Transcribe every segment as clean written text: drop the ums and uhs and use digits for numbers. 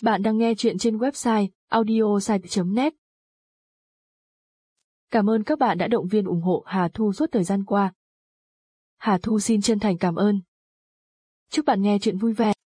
Bạn đang nghe chuyện trên website audiosite.net. Cảm ơn các bạn đã động viên ủng hộ Hà Thu suốt thời gian qua. Hà Thu xin chân thành cảm ơn. Chúc bạn nghe chuyện vui vẻ.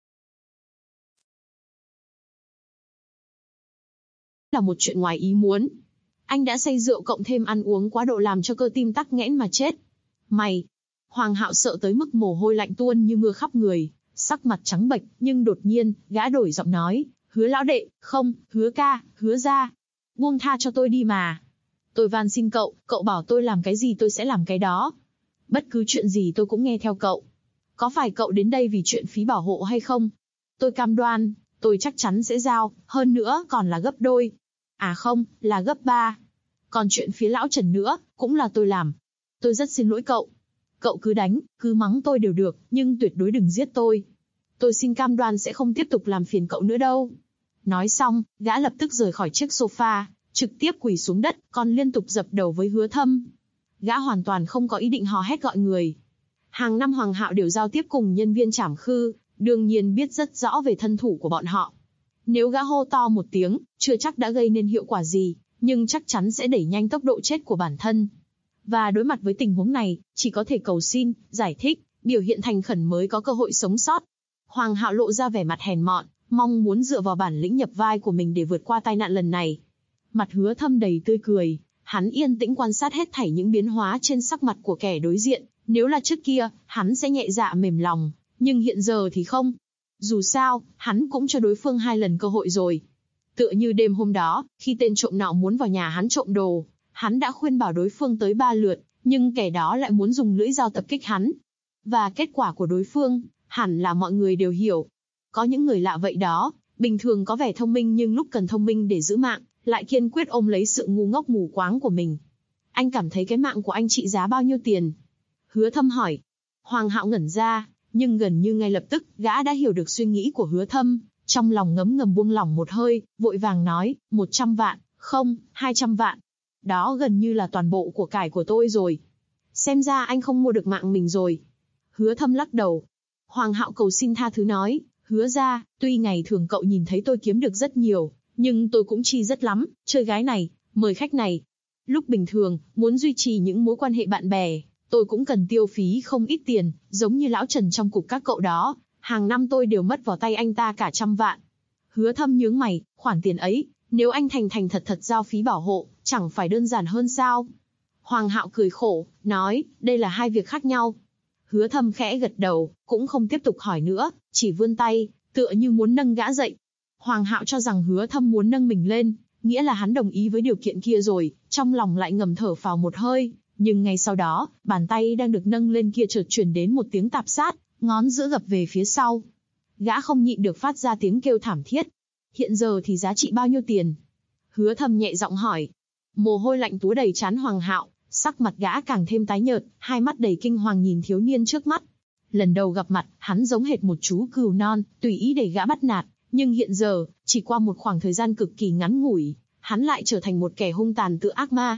Là một chuyện ngoài ý muốn. Anh đã say rượu cộng thêm ăn uống quá độ làm cho cơ tim tắc nghẽn mà chết. Mày! Hoàng Hạo sợ tới mức mồ hôi lạnh tuôn như mưa khắp người, sắc mặt trắng bệch, nhưng đột nhiên, gã đổi giọng nói, Hứa lão đệ, không, Hứa ca, Hứa gia. Buông tha cho tôi đi mà. Tôi van xin cậu, cậu bảo tôi làm cái gì tôi sẽ làm cái đó. Bất cứ chuyện gì tôi cũng nghe theo cậu. Có phải cậu đến đây vì chuyện phí bảo hộ hay không? Tôi cam đoan, tôi chắc chắn sẽ giao, hơn nữa còn là gấp đôi. À không, là gấp 3. Còn chuyện phía lão Trần nữa, cũng là tôi làm. Tôi rất xin lỗi cậu. Cậu cứ đánh, cứ mắng tôi đều được, nhưng tuyệt đối đừng giết tôi. Tôi xin cam đoan sẽ không tiếp tục làm phiền cậu nữa đâu. Nói xong, gã lập tức rời khỏi chiếc sofa, trực tiếp quỳ xuống đất, còn liên tục dập đầu với Hứa Thâm. Gã hoàn toàn không có ý định hò hét gọi người. Hàng năm Hoàng Hạo đều giao tiếp cùng nhân viên trảm khư, đương nhiên biết rất rõ về thân thủ của bọn họ. Nếu gã hô to một tiếng, chưa chắc đã gây nên hiệu quả gì, nhưng chắc chắn sẽ đẩy nhanh tốc độ chết của bản thân. Và đối mặt với tình huống này, chỉ có thể cầu xin, giải thích, biểu hiện thành khẩn mới có cơ hội sống sót. Hoàng Hạo lộ ra vẻ mặt hèn mọn, mong muốn dựa vào bản lĩnh nhập vai của mình để vượt qua tai nạn lần này. Mặt Hứa Thâm đầy tươi cười, hắn yên tĩnh quan sát hết thảy những biến hóa trên sắc mặt của kẻ đối diện. Nếu là trước kia, hắn sẽ nhẹ dạ mềm lòng, nhưng hiện giờ thì không. Dù sao, hắn cũng cho đối phương 2 lần cơ hội rồi. Tựa như đêm hôm đó, khi tên trộm nọ muốn vào nhà hắn trộm đồ, hắn đã khuyên bảo đối phương tới 3 lượt, nhưng kẻ đó lại muốn dùng lưỡi dao tập kích hắn. Và kết quả của đối phương, hẳn là mọi người đều hiểu. Có những người lạ vậy đó, bình thường có vẻ thông minh nhưng lúc cần thông minh để giữ mạng, lại kiên quyết ôm lấy sự ngu ngốc mù quáng của mình. Anh cảm thấy cái mạng của anh trị giá bao nhiêu tiền? Hứa Thâm hỏi. Hoàng Hạo ngẩn ra, nhưng gần như ngay lập tức, gã đã hiểu được suy nghĩ của Hứa Thâm, trong lòng ngấm ngầm buông lỏng một hơi, vội vàng nói, 100 vạn, không, 200 vạn. Đó gần như là toàn bộ của cải của tôi rồi. Xem ra anh không mua được mạng mình rồi. Hứa Thâm lắc đầu. Hoàng Hạo cầu xin tha thứ nói, Hứa ra, tuy ngày thường cậu nhìn thấy tôi kiếm được rất nhiều, nhưng tôi cũng chi rất lắm, chơi gái này, mời khách này. Lúc bình thường, muốn duy trì những mối quan hệ bạn bè, tôi cũng cần tiêu phí không ít tiền, giống như lão Trần trong cục các cậu đó, hàng năm tôi đều mất vào tay anh ta cả 100 vạn. Hứa Thâm nhướng mày, khoản tiền ấy, nếu anh thành thật giao phí bảo hộ, chẳng phải đơn giản hơn sao? Hoàng Hạo cười khổ, nói, đây là 2 việc khác nhau. Hứa Thâm khẽ gật đầu, cũng không tiếp tục hỏi nữa, chỉ vươn tay, tựa như muốn nâng gã dậy. Hoàng Hạo cho rằng Hứa Thâm muốn nâng mình lên, nghĩa là hắn đồng ý với điều kiện kia rồi, trong lòng lại ngầm thở phào một hơi, nhưng ngay sau đó, bàn tay đang được nâng lên kia chợt truyền đến một tiếng tạp sát, ngón giữa gập về phía sau. Gã không nhịn được phát ra tiếng kêu thảm thiết. Hiện giờ thì giá trị bao nhiêu tiền? Hứa Thâm nhẹ giọng hỏi. Mồ hôi lạnh túa đầy trán Hoàng Hạo, sắc mặt gã càng thêm tái nhợt, hai mắt đầy kinh hoàng nhìn thiếu niên trước mắt. Lần đầu gặp mặt, hắn giống hệt một chú cừu non, tùy ý để gã bắt nạt, nhưng hiện giờ, chỉ qua một khoảng thời gian cực kỳ ngắn ngủi, hắn lại trở thành một kẻ hung tàn tự ác ma.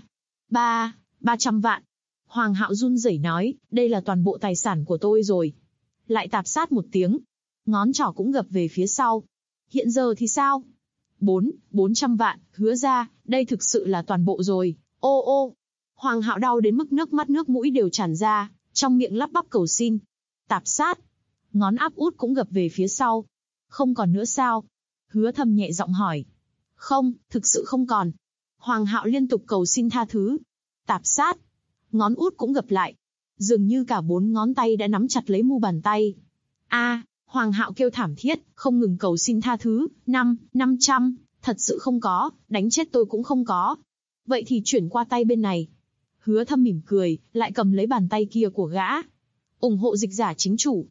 300 vạn. Hoàng Hạo run rẩy nói, đây là toàn bộ tài sản của tôi rồi. Lại tạp sát một tiếng. Ngón trỏ cũng gập về phía sau. Hiện giờ thì sao? 400 vạn, Hứa ra, đây thực sự là toàn bộ rồi. Ô. Hoàng Hạo đau đến mức nước mắt nước mũi đều tràn ra, trong miệng lắp bắp cầu xin. Tạp sát. Ngón áp út cũng gập về phía sau. Không còn nữa sao? Hứa Thâm nhẹ giọng hỏi. Không, thực sự không còn. Hoàng Hạo liên tục cầu xin tha thứ. Tạp sát. Ngón út cũng gập lại. Dường như cả 4 ngón tay đã nắm chặt lấy mu bàn tay. Hoàng Hạo kêu thảm thiết, không ngừng cầu xin tha thứ. 500, thật sự không có, đánh chết tôi cũng không có. Vậy thì chuyển qua tay bên này. Hứa Thâm mỉm cười, lại cầm lấy bàn tay kia của gã. Ủng hộ dịch giả chính chủ,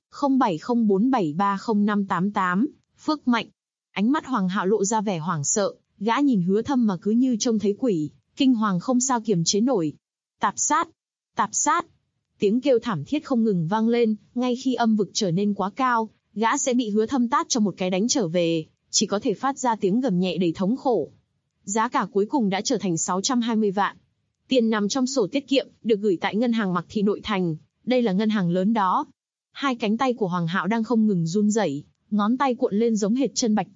0704730588, Phước Mạnh. Ánh mắt Hoàng Hạo lộ ra vẻ hoảng sợ, gã nhìn Hứa Thâm mà cứ như trông thấy quỷ, kinh hoàng không sao kiềm chế nổi. Tạp sát. Tiếng kêu thảm thiết không ngừng vang lên, ngay khi âm vực trở nên quá cao, gã sẽ bị Hứa Thâm tát cho một cái đánh trở về, chỉ có thể phát ra tiếng gầm nhẹ đầy thống khổ. Giá cả cuối cùng đã trở thành 620 vạn. Tiền nằm trong sổ tiết kiệm, được gửi tại ngân hàng Mạc Thị nội thành, đây là ngân hàng lớn đó. Hai cánh tay của Hoàng Hạo đang không ngừng run rẩy, ngón tay cuộn lên giống hệt chân bạch tuộc,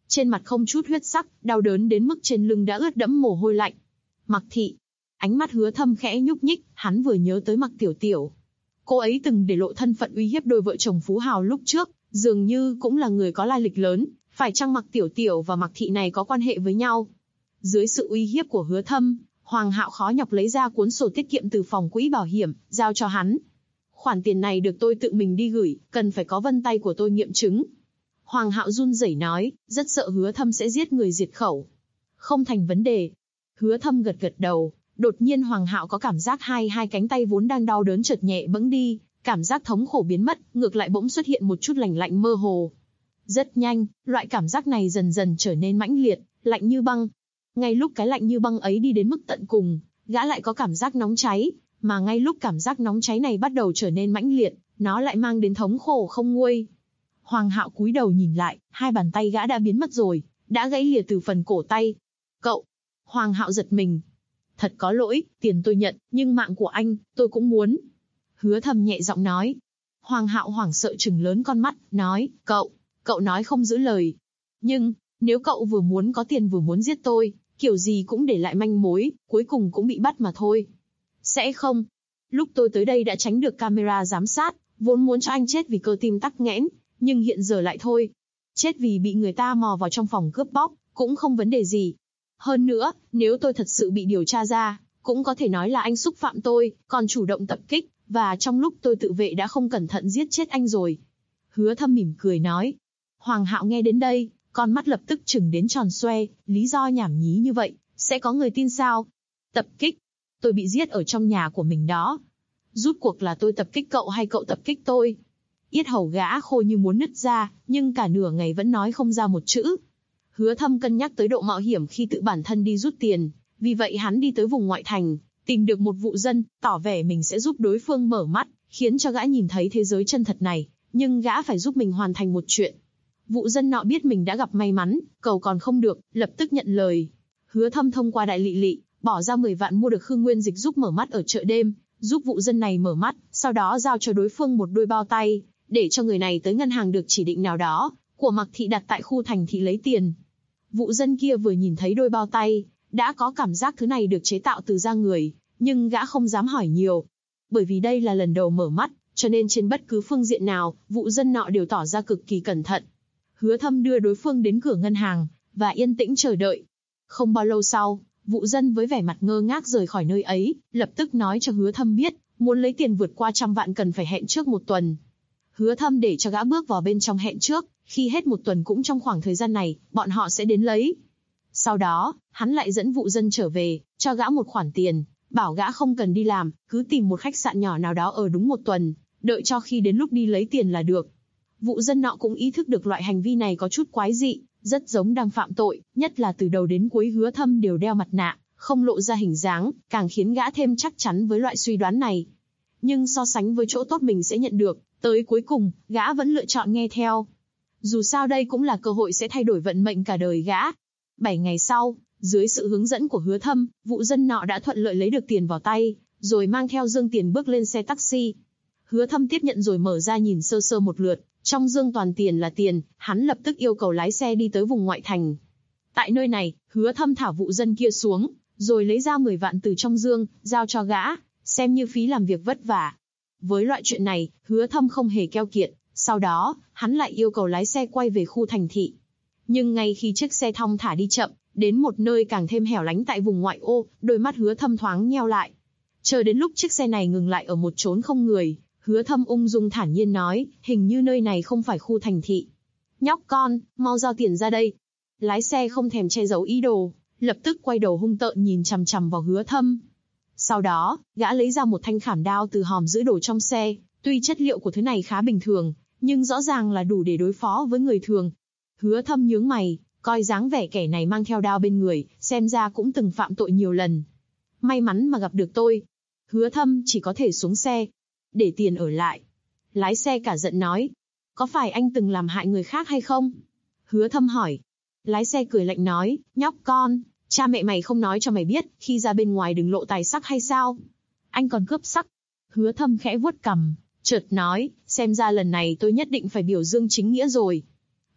Trên mặt không chút huyết sắc, đau đớn đến mức trên lưng đã ướt đẫm mồ hôi lạnh. Mặc Thị. Ánh mắt Hứa Thâm khẽ nhúc nhích, hắn vừa nhớ tới Mặc Tiểu Tiểu. Cô ấy từng để lộ thân phận uy hiếp đôi vợ chồng phú hào lúc trước, dường như cũng là người có lai lịch lớn, phải chăng Mặc Tiểu Tiểu và Mặc Thị này có quan hệ với nhau? Dưới sự uy hiếp của Hứa Thâm, Hoàng Hạo khó nhọc lấy ra cuốn sổ tiết kiệm từ phòng quỹ bảo hiểm, giao cho hắn. Khoản tiền này được tôi tự mình đi gửi, cần phải có vân tay của tôi nghiệm chứng. Hoàng Hạo run rẩy nói, rất sợ Hứa Thâm sẽ giết người diệt khẩu. Không thành vấn đề. Hứa Thâm gật gật đầu, đột nhiên Hoàng Hạo có cảm giác hai cánh tay vốn đang đau đớn chợt nhẹ bẫng đi, cảm giác thống khổ biến mất, ngược lại bỗng xuất hiện một chút lạnh lạnh mơ hồ. Rất nhanh, loại cảm giác này dần dần trở nên mãnh liệt, lạnh như băng. Ngay lúc cái lạnh như băng ấy đi đến mức tận cùng, gã lại có cảm giác nóng cháy, mà ngay lúc cảm giác nóng cháy này bắt đầu trở nên mãnh liệt, nó lại mang đến thống khổ không nguôi. Hoàng Hạo cúi đầu nhìn lại, hai bàn tay gã đã biến mất rồi, đã gãy lìa từ phần cổ tay. Cậu! Hoàng Hạo giật mình. Thật có lỗi, tiền tôi nhận, nhưng mạng của anh, tôi cũng muốn. Hứa Thâm nhẹ giọng nói. Hoàng Hạo hoảng sợ trừng lớn con mắt, nói, cậu nói không giữ lời. Nhưng, nếu cậu vừa muốn có tiền vừa muốn giết tôi, kiểu gì cũng để lại manh mối, cuối cùng cũng bị bắt mà thôi. Sẽ không. Lúc tôi tới đây đã tránh được camera giám sát, vốn muốn cho anh chết vì cơ tim tắc nghẽn, nhưng hiện giờ lại thôi. Chết vì bị người ta mò vào trong phòng cướp bóc, cũng không vấn đề gì. Hơn nữa, nếu tôi thật sự bị điều tra ra, cũng có thể nói là anh xúc phạm tôi, còn chủ động tập kích, và trong lúc tôi tự vệ đã không cẩn thận giết chết anh rồi. Hứa Thâm mỉm cười nói. Hoàng Hạo nghe đến đây, con mắt lập tức trừng đến tròn xoe, lý do nhảm nhí như vậy, sẽ có người tin sao? Tập kích? Tôi bị giết ở trong nhà của mình đó. Rút cuộc là tôi tập kích cậu hay cậu tập kích tôi? Yết hầu gã khô như muốn nứt ra, nhưng cả nửa ngày vẫn nói không ra một chữ. Hứa Thâm cân nhắc tới độ mạo hiểm khi tự bản thân đi rút tiền, vì vậy hắn đi tới vùng ngoại thành, tìm được một vụ dân, tỏ vẻ mình sẽ giúp đối phương mở mắt, khiến cho gã nhìn thấy thế giới chân thật này, nhưng gã phải giúp mình hoàn thành một chuyện. Vụ dân nọ biết mình đã gặp may mắn, cầu còn không được, lập tức nhận lời. Hứa Thâm thông qua đại lị, bỏ ra 10 vạn mua được Khương Nguyên Dịch giúp mở mắt ở chợ đêm, giúp vụ dân này mở mắt, sau đó giao cho đối phương một đôi bao tay, để cho người này tới ngân hàng được chỉ định nào đó, của Mặc Thị đặt tại khu thành thị lấy tiền. Vụ dân kia vừa nhìn thấy đôi bao tay, đã có cảm giác thứ này được chế tạo từ da người, nhưng gã không dám hỏi nhiều. Bởi vì đây là lần đầu mở mắt, cho nên trên bất cứ phương diện nào, vụ dân nọ đều tỏ ra cực kỳ cẩn thận. Hứa Thâm đưa đối phương đến cửa ngân hàng, và yên tĩnh chờ đợi. Không bao lâu sau, vụ dân với vẻ mặt ngơ ngác rời khỏi nơi ấy, lập tức nói cho Hứa Thâm biết, muốn lấy tiền vượt qua 100 vạn cần phải hẹn trước 1 tuần. Hứa Thâm để cho gã bước vào bên trong hẹn trước, khi hết 1 tuần cũng trong khoảng thời gian này, bọn họ sẽ đến lấy. Sau đó, hắn lại dẫn vụ dân trở về, cho gã một khoản tiền, bảo gã không cần đi làm, cứ tìm một khách sạn nhỏ nào đó ở đúng 1 tuần, đợi cho khi đến lúc đi lấy tiền là được. Vụ dân nọ cũng ý thức được loại hành vi này có chút quái dị, rất giống đang phạm tội, nhất là từ đầu đến cuối Hứa Thâm đều đeo mặt nạ, không lộ ra hình dáng, càng khiến gã thêm chắc chắn với loại suy đoán này. Nhưng so sánh với chỗ tốt mình sẽ nhận được, tới cuối cùng, gã vẫn lựa chọn nghe theo. Dù sao đây cũng là cơ hội sẽ thay đổi vận mệnh cả đời gã. 7 ngày sau, dưới sự hướng dẫn của Hứa Thâm, vụ dân nọ đã thuận lợi lấy được tiền vào tay, rồi mang theo dương tiền bước lên xe taxi. Hứa Thâm tiếp nhận rồi mở ra nhìn sơ sơ một lượt, trong dương toàn tiền là tiền, hắn lập tức yêu cầu lái xe đi tới vùng ngoại thành. Tại nơi này, Hứa Thâm thả vụ dân kia xuống, rồi lấy ra 10 vạn từ trong dương, giao cho gã, xem như phí làm việc vất vả. Với loại chuyện này, Hứa Thâm không hề keo kiệt, sau đó, hắn lại yêu cầu lái xe quay về khu thành thị. Nhưng ngay khi chiếc xe thong thả đi chậm, đến một nơi càng thêm hẻo lánh tại vùng ngoại ô, đôi mắt Hứa Thâm thoáng nheo lại. Chờ đến lúc chiếc xe này ngừng lại ở một chốn không người, Hứa Thâm ung dung thản nhiên nói, hình như nơi này không phải khu thành thị. Nhóc con, mau giao tiền ra đây. Lái xe không thèm che giấu ý đồ, lập tức quay đầu hung tợn nhìn chằm chằm vào Hứa Thâm. Sau đó, gã lấy ra một thanh khảm đao từ hòm giữ đồ trong xe, tuy chất liệu của thứ này khá bình thường, nhưng rõ ràng là đủ để đối phó với người thường. Hứa Thâm nhướng mày, coi dáng vẻ kẻ này mang theo đao bên người, xem ra cũng từng phạm tội nhiều lần. May mắn mà gặp được tôi. Hứa Thâm chỉ có thể xuống xe, để tiền ở lại. Lái xe cả giận nói, có phải anh từng làm hại người khác hay không? Hứa Thâm hỏi. Lái xe cười lạnh nói, nhóc con, cha mẹ mày không nói cho mày biết, khi ra bên ngoài đừng lộ tài sắc hay sao? Anh còn cướp sắc. Hứa Thâm khẽ vuốt cằm, chợt nói, xem ra lần này tôi nhất định phải biểu dương chính nghĩa rồi.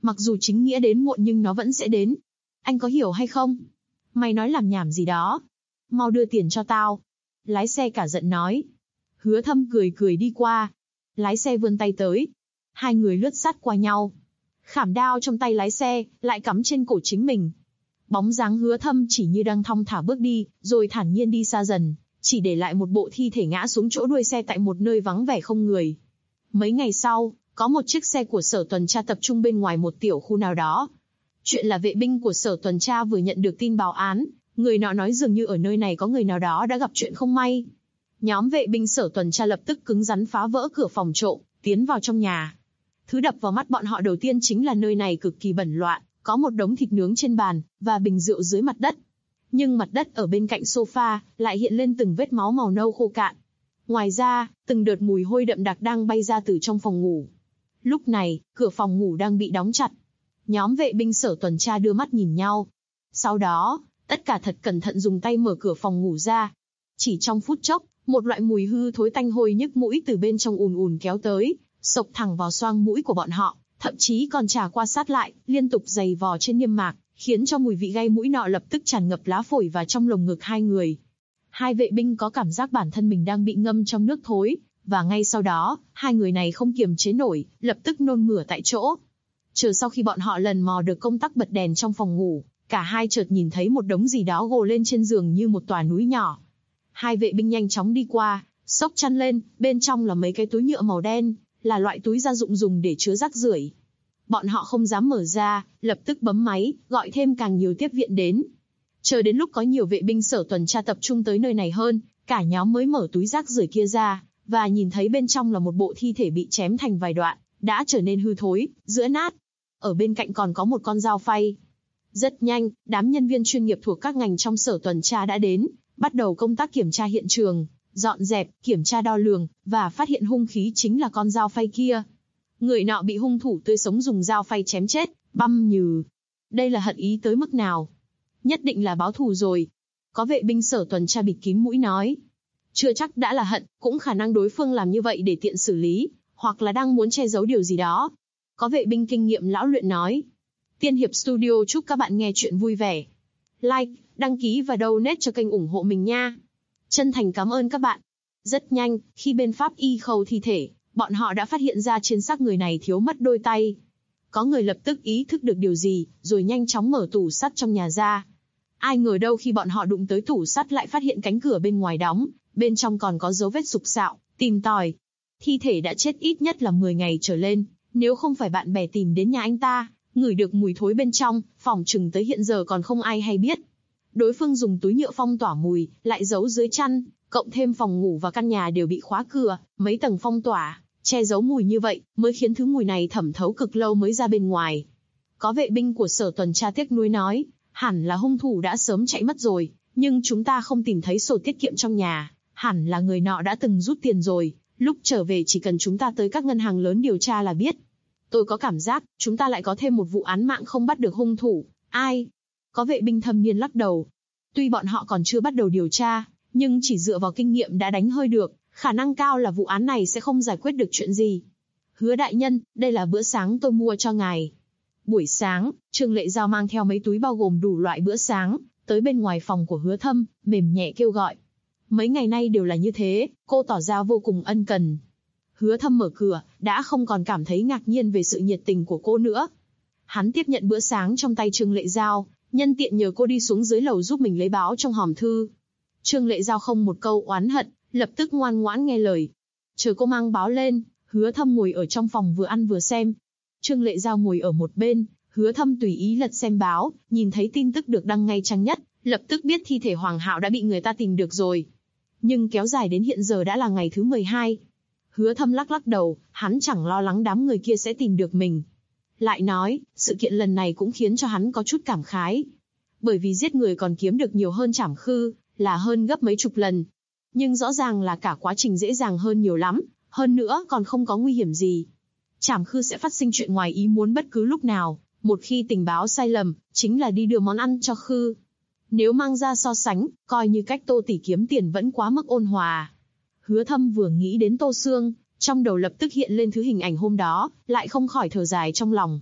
Mặc dù chính nghĩa đến muộn nhưng nó vẫn sẽ đến. Anh có hiểu hay không? Mày nói làm nhảm gì đó. Mau đưa tiền cho tao. Lái xe cả giận nói. Hứa Thâm cười cười đi qua. Lái xe vươn tay tới. Hai người lướt sát qua nhau. Khảm đao trong tay lái xe, lại cắm trên cổ chính mình. Bóng dáng Hứa Thâm chỉ như đang thong thả bước đi, rồi thản nhiên đi xa dần, chỉ để lại một bộ thi thể ngã xuống chỗ đuôi xe tại một nơi vắng vẻ không người. Mấy ngày sau, có một chiếc xe của sở tuần tra tập trung bên ngoài một tiểu khu nào đó. Chuyện là vệ binh của sở tuần tra vừa nhận được tin báo án, người nọ nói dường như ở nơi này có người nào đó đã gặp chuyện không may. Nhóm vệ binh sở tuần tra lập tức cứng rắn phá vỡ cửa phòng trộm, tiến vào trong nhà. Thứ đập vào mắt bọn họ đầu tiên chính là nơi này cực kỳ bẩn loạn, có một đống thịt nướng trên bàn, và bình rượu dưới mặt đất. Nhưng mặt đất ở bên cạnh sofa, lại hiện lên từng vết máu màu nâu khô cạn. Ngoài ra, từng đợt mùi hôi đậm đặc đang bay ra từ trong phòng ngủ. Lúc này, cửa phòng ngủ đang bị đóng chặt. Nhóm vệ binh sở tuần tra đưa mắt nhìn nhau. Sau đó, tất cả thật cẩn thận dùng tay mở cửa phòng ngủ ra. Chỉ trong phút chốc, một loại mùi hư thối tanh hôi nhức mũi từ bên trong ùn ùn kéo tới, xộc thẳng vào xoang mũi của bọn họ, thậm chí còn trà qua sát lại, liên tục giày vò trên niêm mạc, khiến cho mùi vị gây mũi nọ lập tức tràn ngập lá phổi và trong lồng ngực hai người. Hai vệ binh có cảm giác bản thân mình đang bị ngâm trong nước thối, và ngay sau đó, hai người này không kiềm chế nổi, lập tức nôn mửa tại chỗ. Chờ sau khi bọn họ lần mò được công tắc bật đèn trong phòng ngủ, cả hai chợt nhìn thấy một đống gì đó gồ lên trên giường như một tòa núi nhỏ. Hai vệ binh nhanh chóng đi qua, xốc chăn lên, bên trong là mấy cái túi nhựa màu đen, là loại túi gia dụng dùng để chứa rác rưởi. Bọn họ không dám mở ra, lập tức bấm máy, gọi thêm càng nhiều tiếp viện đến. Chờ đến lúc có nhiều vệ binh sở tuần tra tập trung tới nơi này hơn, cả nhóm mới mở túi rác rưởi kia ra, và nhìn thấy bên trong là một bộ thi thể bị chém thành vài đoạn, đã trở nên hư thối, giữa nát. Ở bên cạnh còn có một con dao phay. Rất nhanh, đám nhân viên chuyên nghiệp thuộc các ngành trong sở tuần tra đã đến, bắt đầu công tác kiểm tra hiện trường, dọn dẹp, kiểm tra đo lường, và phát hiện hung khí chính là con dao phay kia. Người nọ bị hung thủ tươi sống dùng dao phay chém chết, băm nhừ. Đây là hận ý tới mức nào? Nhất định là báo thù rồi. Có vệ binh sở tuần tra bịt kín mũi nói. Chưa chắc đã là hận, cũng khả năng đối phương làm như vậy để tiện xử lý, hoặc là đang muốn che giấu điều gì đó. Có vệ binh kinh nghiệm lão luyện nói. Tiên Hiệp Studio chúc các bạn nghe chuyện vui vẻ. Like, đăng ký và donate cho kênh ủng hộ mình nha. Chân thành cảm ơn các bạn. Rất nhanh, khi bên pháp y khâu thi thể, bọn họ đã phát hiện ra trên xác người này thiếu mất đôi tay. Có người lập tức ý thức được điều gì, rồi nhanh chóng mở tủ sắt trong nhà ra. Ai ngờ đâu khi bọn họ đụng tới tủ sắt lại phát hiện cánh cửa bên ngoài đóng, bên trong còn có dấu vết sục sạo, tìm tòi. Thi thể đã chết ít nhất là 10 ngày trở lên, nếu không phải bạn bè tìm đến nhà anh ta, ngửi được mùi thối bên trong, phỏng chừng tới hiện giờ còn không ai hay biết. Đối phương dùng túi nhựa phong tỏa mùi, lại giấu dưới chăn, cộng thêm phòng ngủ và căn nhà đều bị khóa cửa, mấy tầng phong tỏa, che giấu mùi như vậy, mới khiến thứ mùi này thẩm thấu cực lâu mới ra bên ngoài. Có vệ binh của sở tuần tra tiếc nuối nói, hẳn là hung thủ đã sớm chạy mất rồi, nhưng chúng ta không tìm thấy sổ tiết kiệm trong nhà, hẳn là người nọ đã từng rút tiền rồi, lúc trở về chỉ cần chúng ta tới các ngân hàng lớn điều tra là biết. Tôi có cảm giác, chúng ta lại có thêm một vụ án mạng không bắt được hung thủ, ai? Có vệ binh thâm niên lắc đầu. Tuy bọn họ còn chưa bắt đầu điều tra, nhưng chỉ dựa vào kinh nghiệm đã đánh hơi được, khả năng cao là vụ án này sẽ không giải quyết được chuyện gì. Hứa đại nhân, đây là bữa sáng tôi mua cho ngài. Buổi sáng, Trương Lệ Giao mang theo mấy túi bao gồm đủ loại bữa sáng, tới bên ngoài phòng của Hứa Thâm, mềm nhẹ kêu gọi. Mấy ngày nay đều là như thế, cô tỏ ra vô cùng ân cần. Hứa Thâm mở cửa, đã không còn cảm thấy ngạc nhiên về sự nhiệt tình của cô nữa. Hắn tiếp nhận bữa sáng trong tay Trương Lệ Giao, nhân tiện nhờ cô đi xuống dưới lầu giúp mình lấy báo trong hòm thư. Trương Lệ Giao không một câu oán hận, lập tức ngoan ngoãn nghe lời. Chờ cô mang báo lên, Hứa Thâm ngồi ở trong phòng vừa ăn vừa xem. Trương Lệ Giao ngồi ở một bên, Hứa Thâm tùy ý lật xem báo, nhìn thấy tin tức được đăng ngay trang nhất, lập tức biết thi thể Hoàng Hạo đã bị người ta tìm được rồi. Nhưng kéo dài đến hiện giờ đã là ngày thứ 12. Hứa Thâm lắc lắc đầu, hắn chẳng lo lắng đám người kia sẽ tìm được mình. Lại nói, sự kiện lần này cũng khiến cho hắn có chút cảm khái. Bởi vì giết người còn kiếm được nhiều hơn trảm khư, là hơn gấp mấy chục lần. Nhưng rõ ràng là cả quá trình dễ dàng hơn nhiều lắm, hơn nữa còn không có nguy hiểm gì. Trảm khư sẽ phát sinh chuyện ngoài ý muốn bất cứ lúc nào, một khi tình báo sai lầm, chính là đi đưa món ăn cho khư. Nếu mang ra so sánh, coi như cách Tô tỷ kiếm tiền vẫn quá mức ôn hòa. Hứa Thâm vừa nghĩ đến Tô Sương, trong đầu lập tức hiện lên thứ hình ảnh hôm đó, lại không khỏi thở dài trong lòng.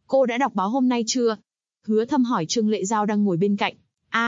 Cô đã đọc báo hôm nay chưa? Hứa Thâm hỏi Trương Lệ Giao đang ngồi bên cạnh.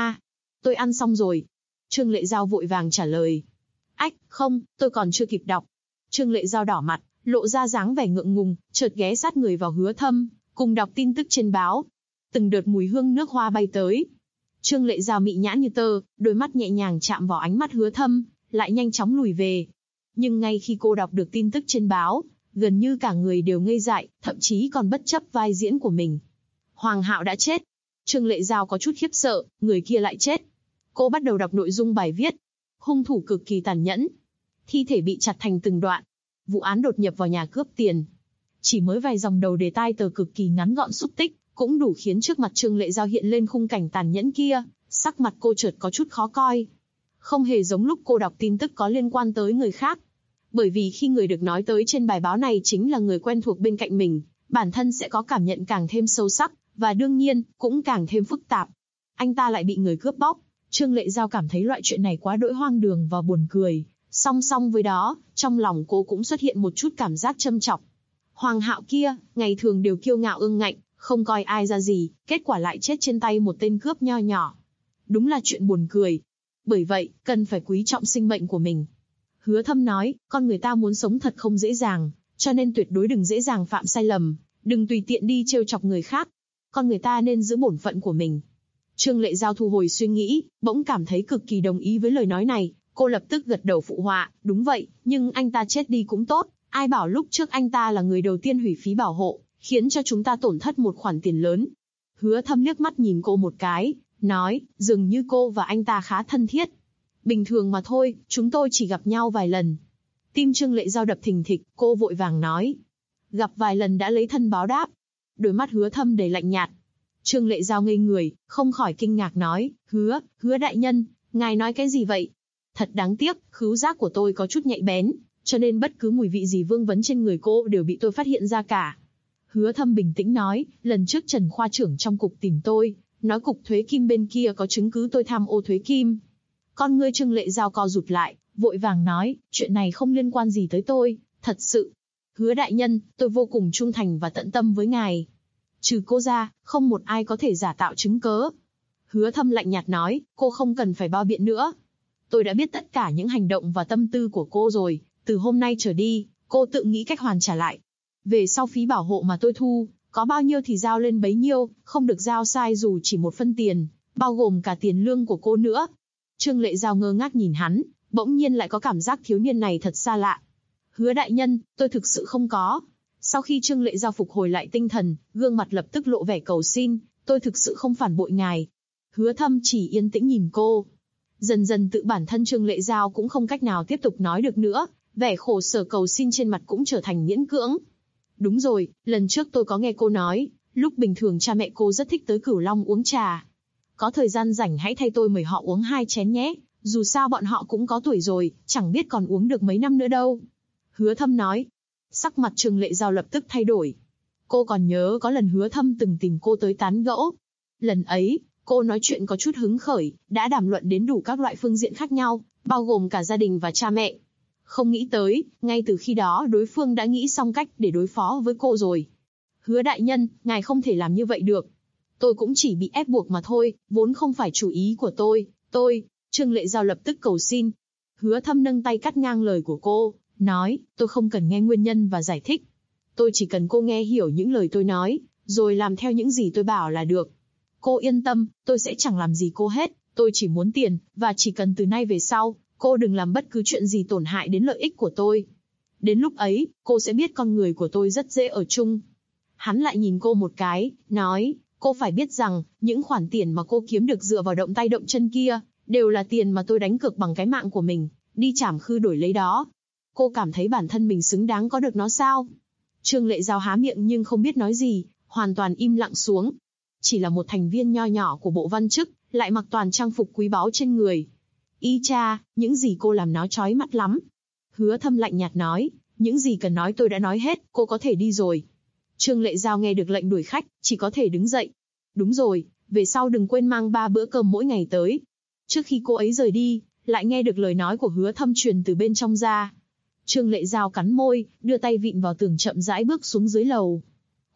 Tôi ăn xong rồi. Trương Lệ Giao vội vàng trả lời. Ách, không, tôi còn chưa kịp đọc. Trương Lệ Giao đỏ mặt, lộ ra dáng vẻ ngượng ngùng, chợt ghé sát người vào Hứa Thâm, cùng đọc tin tức trên báo. Từng đợt mùi hương nước hoa bay tới. Trương Lệ Giao mị nhãn như tơ, đôi mắt nhẹ nhàng chạm vào ánh mắt Hứa Thâm, lại nhanh chóng lùi về. Nhưng ngay khi cô đọc được tin tức trên báo, gần như cả người đều ngây dại, thậm chí còn bất chấp vai diễn của mình. Hoàng Hạo đã chết. Trương Lệ Giao có chút khiếp sợ, người kia lại chết. Cô bắt đầu đọc nội dung bài viết. Hung thủ cực kỳ tàn nhẫn. Thi thể bị chặt thành từng đoạn. Vụ án đột nhập vào nhà cướp tiền. Chỉ mới vài dòng đầu đề tai tờ cực kỳ ngắn gọn xúc tích, cũng đủ khiến trước mặt Trương Lệ Giao hiện lên khung cảnh tàn nhẫn kia, sắc mặt cô chợt có chút khó coi. Không hề giống lúc cô đọc tin tức có liên quan tới người khác. Bởi vì khi người được nói tới trên bài báo này chính là người quen thuộc bên cạnh mình, bản thân sẽ có cảm nhận càng thêm sâu sắc, và đương nhiên, cũng càng thêm phức tạp. Anh ta lại bị người cướp bóc. Trương Lệ Giao cảm thấy loại chuyện này quá đỗi hoang đường và buồn cười. Song song với đó, trong lòng cô cũng xuất hiện một chút cảm giác châm chọc. Hoàng Hạo kia, ngày thường đều kiêu ngạo ương ngạnh, không coi ai ra gì, kết quả lại chết trên tay một tên cướp nho nhỏ. Đúng là chuyện buồn cười. Bởi vậy, cần phải quý trọng sinh mệnh của mình. Hứa Thâm nói, con người ta muốn sống thật không dễ dàng, cho nên tuyệt đối đừng dễ dàng phạm sai lầm, đừng tùy tiện đi trêu chọc người khác. Con người ta nên giữ bổn phận của mình. Trương Lệ Giao thu hồi suy nghĩ, bỗng cảm thấy cực kỳ đồng ý với lời nói này, cô lập tức gật đầu phụ họa, đúng vậy, nhưng anh ta chết đi cũng tốt, ai bảo lúc trước anh ta là người đầu tiên hủy phí bảo hộ, khiến cho chúng ta tổn thất một khoản tiền lớn. Hứa Thâm liếc mắt nhìn cô một cái, nói, dường như cô và anh ta khá thân thiết. Bình thường mà thôi, chúng tôi chỉ gặp nhau vài lần. Tim Trương Lệ Giao đập thình thịch, cô vội vàng nói. Gặp vài lần đã lấy thân báo đáp. Đôi mắt Hứa Thâm đầy lạnh nhạt. Trương Lệ Giao ngây người, không khỏi kinh ngạc nói, hứa đại nhân, ngài nói cái gì vậy? Thật đáng tiếc, khứu giác của tôi có chút nhạy bén, cho nên bất cứ mùi vị gì vương vấn trên người cô đều bị tôi phát hiện ra cả. Hứa Thâm bình tĩnh nói, lần trước Trần khoa trưởng trong cục tìm tôi, nói cục thuế kim bên kia có chứng cứ tôi tham ô thuế kim. Con ngươi Trương Lệ Giao co rụt lại, vội vàng nói, chuyện này không liên quan gì tới tôi, thật sự. Hứa đại nhân, tôi vô cùng trung thành và tận tâm với ngài. Trừ cô ra, không một ai có thể giả tạo chứng cớ. Hứa Thâm lạnh nhạt nói, cô không cần phải bao biện nữa. Tôi đã biết tất cả những hành động và tâm tư của cô rồi, từ hôm nay trở đi, cô tự nghĩ cách hoàn trả lại. Về sau phí bảo hộ mà tôi thu, có bao nhiêu thì giao lên bấy nhiêu, không được giao sai dù chỉ một phân tiền, bao gồm cả tiền lương của cô nữa. Trương Lệ Giao ngơ ngác nhìn hắn, bỗng nhiên lại có cảm giác thiếu niên này thật xa lạ. Hứa đại nhân, tôi thực sự không có. Sau khi Trương Lệ Giao phục hồi lại tinh thần, gương mặt lập tức lộ vẻ cầu xin, tôi thực sự không phản bội ngài. Hứa Thâm chỉ yên tĩnh nhìn cô. Dần dần tự bản thân Trương Lệ Giao cũng không cách nào tiếp tục nói được nữa, vẻ khổ sở cầu xin trên mặt cũng trở thành miễn cưỡng. Đúng rồi, lần trước tôi có nghe cô nói, lúc bình thường cha mẹ cô rất thích tới Cửu Long uống trà. Có thời gian rảnh hãy thay tôi mời họ uống 2 chén nhé, dù sao bọn họ cũng có tuổi rồi, chẳng biết còn uống được mấy năm nữa đâu. Hứa Thâm nói. Sắc mặt Trương Lệ Giao lập tức thay đổi. Cô còn nhớ có lần Hứa Thâm từng tìm cô tới tán gẫu. Lần ấy, cô nói chuyện có chút hứng khởi, đã đàm luận đến đủ các loại phương diện khác nhau, bao gồm cả gia đình và cha mẹ. Không nghĩ tới, ngay từ khi đó đối phương đã nghĩ xong cách để đối phó với cô rồi. Hứa đại nhân, ngài không thể làm như vậy được. Tôi cũng chỉ bị ép buộc mà thôi, vốn không phải chủ ý của tôi. Trương Lệ Giao lập tức cầu xin. Hứa Thâm nâng tay cắt ngang lời của cô, nói, tôi không cần nghe nguyên nhân và giải thích. Tôi chỉ cần cô nghe hiểu những lời tôi nói, rồi làm theo những gì tôi bảo là được. Cô yên tâm, tôi sẽ chẳng làm gì cô hết, tôi chỉ muốn tiền, và chỉ cần từ nay về sau, cô đừng làm bất cứ chuyện gì tổn hại đến lợi ích của tôi. Đến lúc ấy, cô sẽ biết con người của tôi rất dễ ở chung. Hắn lại nhìn cô một cái, nói, cô phải biết rằng, những khoản tiền mà cô kiếm được dựa vào động tay động chân kia, đều là tiền mà tôi đánh cược bằng cái mạng của mình, đi trảm khư đổi lấy đó. Cô cảm thấy bản thân mình xứng đáng có được nó sao? Trương Lệ Giao há miệng nhưng không biết nói gì, hoàn toàn im lặng xuống. Chỉ là một thành viên nho nhỏ của bộ văn chức, lại mặc toàn trang phục quý báu trên người. Y cha, những gì cô làm nó chói mắt lắm. Hứa Thâm lạnh nhạt nói, những gì cần nói tôi đã nói hết, cô có thể đi rồi. Trương Lệ Giao nghe được lệnh đuổi khách, chỉ có thể đứng dậy. Đúng rồi, về sau đừng quên mang 3 bữa cơm mỗi ngày tới. Trước khi cô ấy rời đi, lại nghe được lời nói của Hứa Thâm truyền từ bên trong ra. Trương Lệ Giao cắn môi, đưa tay vịn vào tường chậm rãi bước xuống dưới lầu.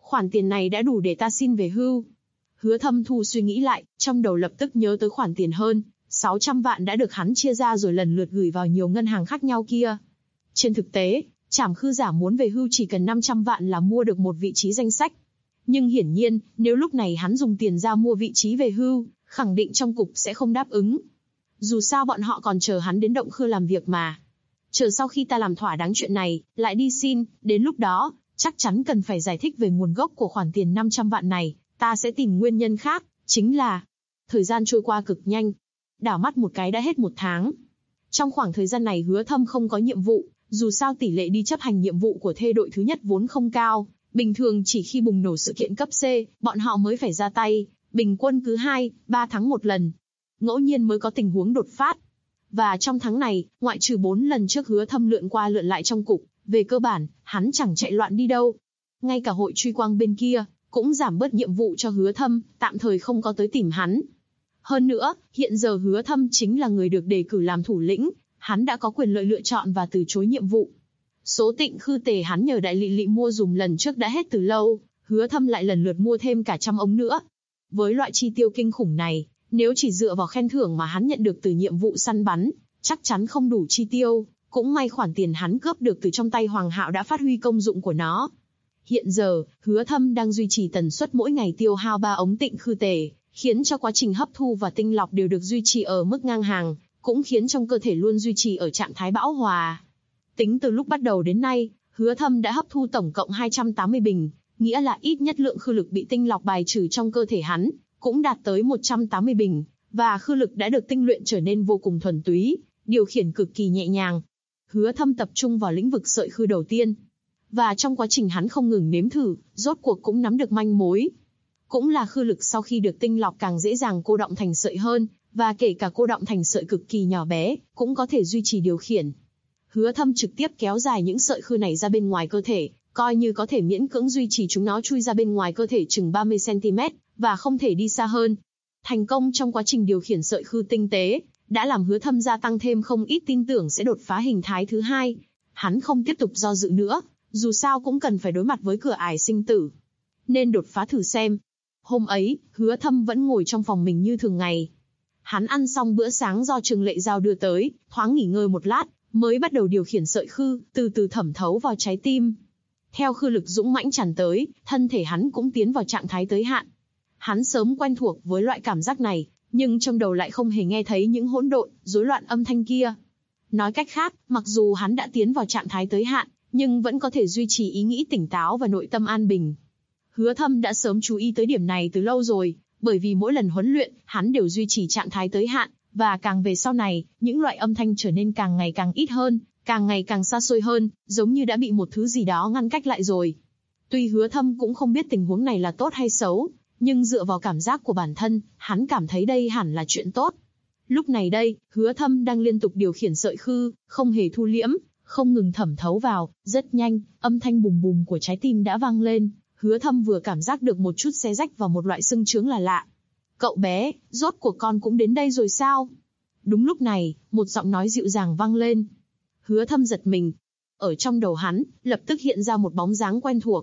Khoản tiền này đã đủ để ta xin về hưu. Hứa Thâm Thu suy nghĩ lại, trong đầu lập tức nhớ tới khoản tiền hơn 600 vạn đã được hắn chia ra rồi lần lượt gửi vào nhiều ngân hàng khác nhau kia. Trên thực tế, Trảm Khư Giả muốn về hưu chỉ cần 500 vạn là mua được một vị trí danh sách. Nhưng hiển nhiên, nếu lúc này hắn dùng tiền ra mua vị trí về hưu, khẳng định trong cục sẽ không đáp ứng. Dù sao bọn họ còn chờ hắn đến Động Khư làm việc mà. Chờ sau khi ta làm thỏa đáng chuyện này, lại đi xin, đến lúc đó, chắc chắn cần phải giải thích về nguồn gốc của khoản tiền 500 vạn này, ta sẽ tìm nguyên nhân khác, chính là... Thời gian trôi qua cực nhanh. Đảo mắt một cái đã hết 1 tháng. Trong khoảng thời gian này Hứa Thâm không có nhiệm vụ, dù sao tỷ lệ đi chấp hành nhiệm vụ của thê đội thứ nhất vốn không cao. Bình thường chỉ khi bùng nổ sự kiện cấp C, bọn họ mới phải ra tay, bình quân cứ 2-3 tháng một lần. Ngẫu nhiên mới có tình huống đột phát. Và trong tháng này, ngoại trừ 4 lần trước Hứa Thâm lượn qua lượn lại trong cục, về cơ bản, hắn chẳng chạy loạn đi đâu. Ngay cả hội truy quang bên kia, cũng giảm bớt nhiệm vụ cho Hứa Thâm, tạm thời không có tới tìm hắn. Hơn nữa, hiện giờ Hứa Thâm chính là người được đề cử làm thủ lĩnh, hắn đã có quyền lợi lựa chọn và từ chối nhiệm vụ. Số tịnh khư tề hắn nhờ đại lị lị mua dùm lần trước đã hết từ lâu, Hứa Thâm lại lần lượt mua thêm cả 100 ống nữa. Với loại chi tiêu kinh khủng này, nếu chỉ dựa vào khen thưởng mà hắn nhận được từ nhiệm vụ săn bắn, chắc chắn không đủ chi tiêu. Cũng may khoản tiền hắn cướp được từ trong tay Hoàng Hạo đã phát huy công dụng của nó. Hiện giờ, Hứa Thâm đang duy trì tần suất mỗi ngày tiêu hao 3 ống tịnh khư tề, khiến cho quá trình hấp thu và tinh lọc đều được duy trì ở mức ngang hàng, cũng khiến trong cơ thể luôn duy trì ở trạng thái bão hòa. Tính từ lúc bắt đầu đến nay, Hứa Thâm đã hấp thu tổng cộng 280 bình, nghĩa là ít nhất lượng khư lực bị tinh lọc bài trừ trong cơ thể hắn, cũng đạt tới 180 bình, và khư lực đã được tinh luyện trở nên vô cùng thuần túy, điều khiển cực kỳ nhẹ nhàng. Hứa Thâm tập trung vào lĩnh vực sợi khư đầu tiên. Và trong quá trình hắn không ngừng nếm thử, rốt cuộc cũng nắm được manh mối. Cũng là khư lực sau khi được tinh lọc càng dễ dàng cô đọng thành sợi hơn, và kể cả cô đọng thành sợi cực kỳ nhỏ bé, cũng có thể duy trì điều khiển. Hứa Thâm trực tiếp kéo dài những sợi khư này ra bên ngoài cơ thể, coi như có thể miễn cưỡng duy trì chúng nó chui ra bên ngoài cơ thể chừng 30 cm, và không thể đi xa hơn. Thành công trong quá trình điều khiển sợi khư tinh tế, đã làm Hứa Thâm gia tăng thêm không ít tin tưởng sẽ đột phá hình thái thứ hai. Hắn không tiếp tục do dự nữa, dù sao cũng cần phải đối mặt với cửa ải sinh tử. Nên đột phá thử xem. Hôm ấy, Hứa Thâm vẫn ngồi trong phòng mình như thường ngày. Hắn ăn xong bữa sáng do Trường Lệ Giao đưa tới, thoáng nghỉ ngơi một lát, mới bắt đầu điều khiển sợi khư, từ từ thẩm thấu vào trái tim. Theo khư lực dũng mãnh tràn tới, thân thể hắn cũng tiến vào trạng thái tới hạn. Hắn sớm quen thuộc với loại cảm giác này, nhưng trong đầu lại không hề nghe thấy những hỗn độn, rối loạn âm thanh kia. Nói cách khác, mặc dù hắn đã tiến vào trạng thái tới hạn, nhưng vẫn có thể duy trì ý nghĩ tỉnh táo và nội tâm an bình. Hứa Thâm đã sớm chú ý tới điểm này từ lâu rồi, bởi vì mỗi lần huấn luyện, hắn đều duy trì trạng thái tới hạn, và càng về sau này, những loại âm thanh trở nên càng ngày càng ít hơn, càng ngày càng xa xôi hơn, giống như đã bị một thứ gì đó ngăn cách lại rồi. Tuy Hứa Thâm cũng không biết tình huống này là tốt hay xấu, nhưng dựa vào cảm giác của bản thân, hắn cảm thấy đây hẳn là chuyện tốt. Lúc này đây, Hứa Thâm đang liên tục điều khiển sợi khư, không hề thu liễm, không ngừng thẩm thấu vào, rất nhanh, âm thanh bùm bùm của trái tim đã vang lên. Hứa Thâm vừa cảm giác được một chút xé rách và một loại sưng chướng là lạ. Cậu bé, rốt cuộc con cũng đến đây rồi sao? Đúng lúc này, một giọng nói dịu dàng vang lên. Hứa Thâm giật mình. Ở trong đầu hắn, lập tức hiện ra một bóng dáng quen thuộc.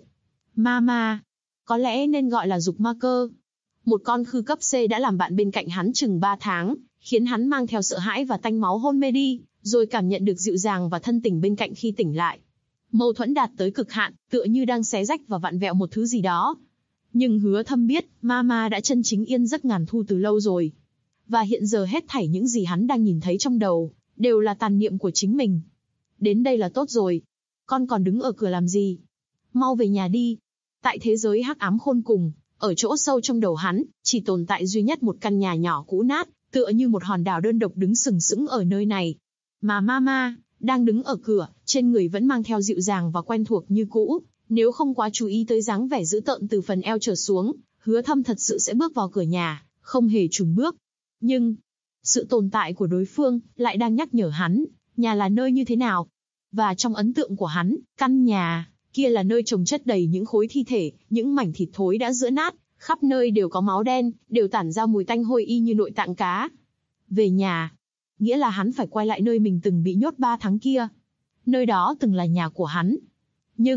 Mama. Có lẽ nên gọi là Dục Ma Cơ. Một con khư cấp C đã làm bạn bên cạnh hắn chừng 3 tháng, khiến hắn mang theo sợ hãi và tanh máu hôn mê đi, rồi cảm nhận được dịu dàng và thân tình bên cạnh khi tỉnh lại. Mâu thuẫn đạt tới cực hạn, tựa như đang xé rách và vặn vẹo một thứ gì đó. Nhưng Hứa Thâm biết, Mama đã chân chính yên giấc ngàn thu từ lâu rồi. Và hiện giờ hết thảy những gì hắn đang nhìn thấy trong đầu, đều là tàn niệm của chính mình. Đến đây là tốt rồi. Con còn đứng ở cửa làm gì? Mau về nhà đi. Tại thế giới hắc ám khôn cùng, ở chỗ sâu trong đầu hắn, chỉ tồn tại duy nhất một căn nhà nhỏ cũ nát, tựa như một hòn đảo đơn độc đứng sừng sững ở nơi này. Mà Mama đang đứng ở cửa, trên người vẫn mang theo dịu dàng và quen thuộc như cũ. Nếu không quá chú ý tới dáng vẻ dữ tợn từ phần eo trở xuống, Hứa Thâm thật sự sẽ bước vào cửa nhà, không hề chùn bước. Nhưng, sự tồn tại của đối phương lại đang nhắc nhở hắn, nhà là nơi như thế nào. Và trong ấn tượng của hắn, căn nhà kia là nơi chồng chất đầy những khối thi thể, những mảnh thịt thối đã giã nát, khắp nơi đều có máu đen, đều tản ra mùi tanh hôi y như nội tạng cá. Về nhà, nghĩa là hắn phải quay lại nơi mình từng bị nhốt 3 tháng kia. Nơi đó từng là nhà của hắn. Nhưng,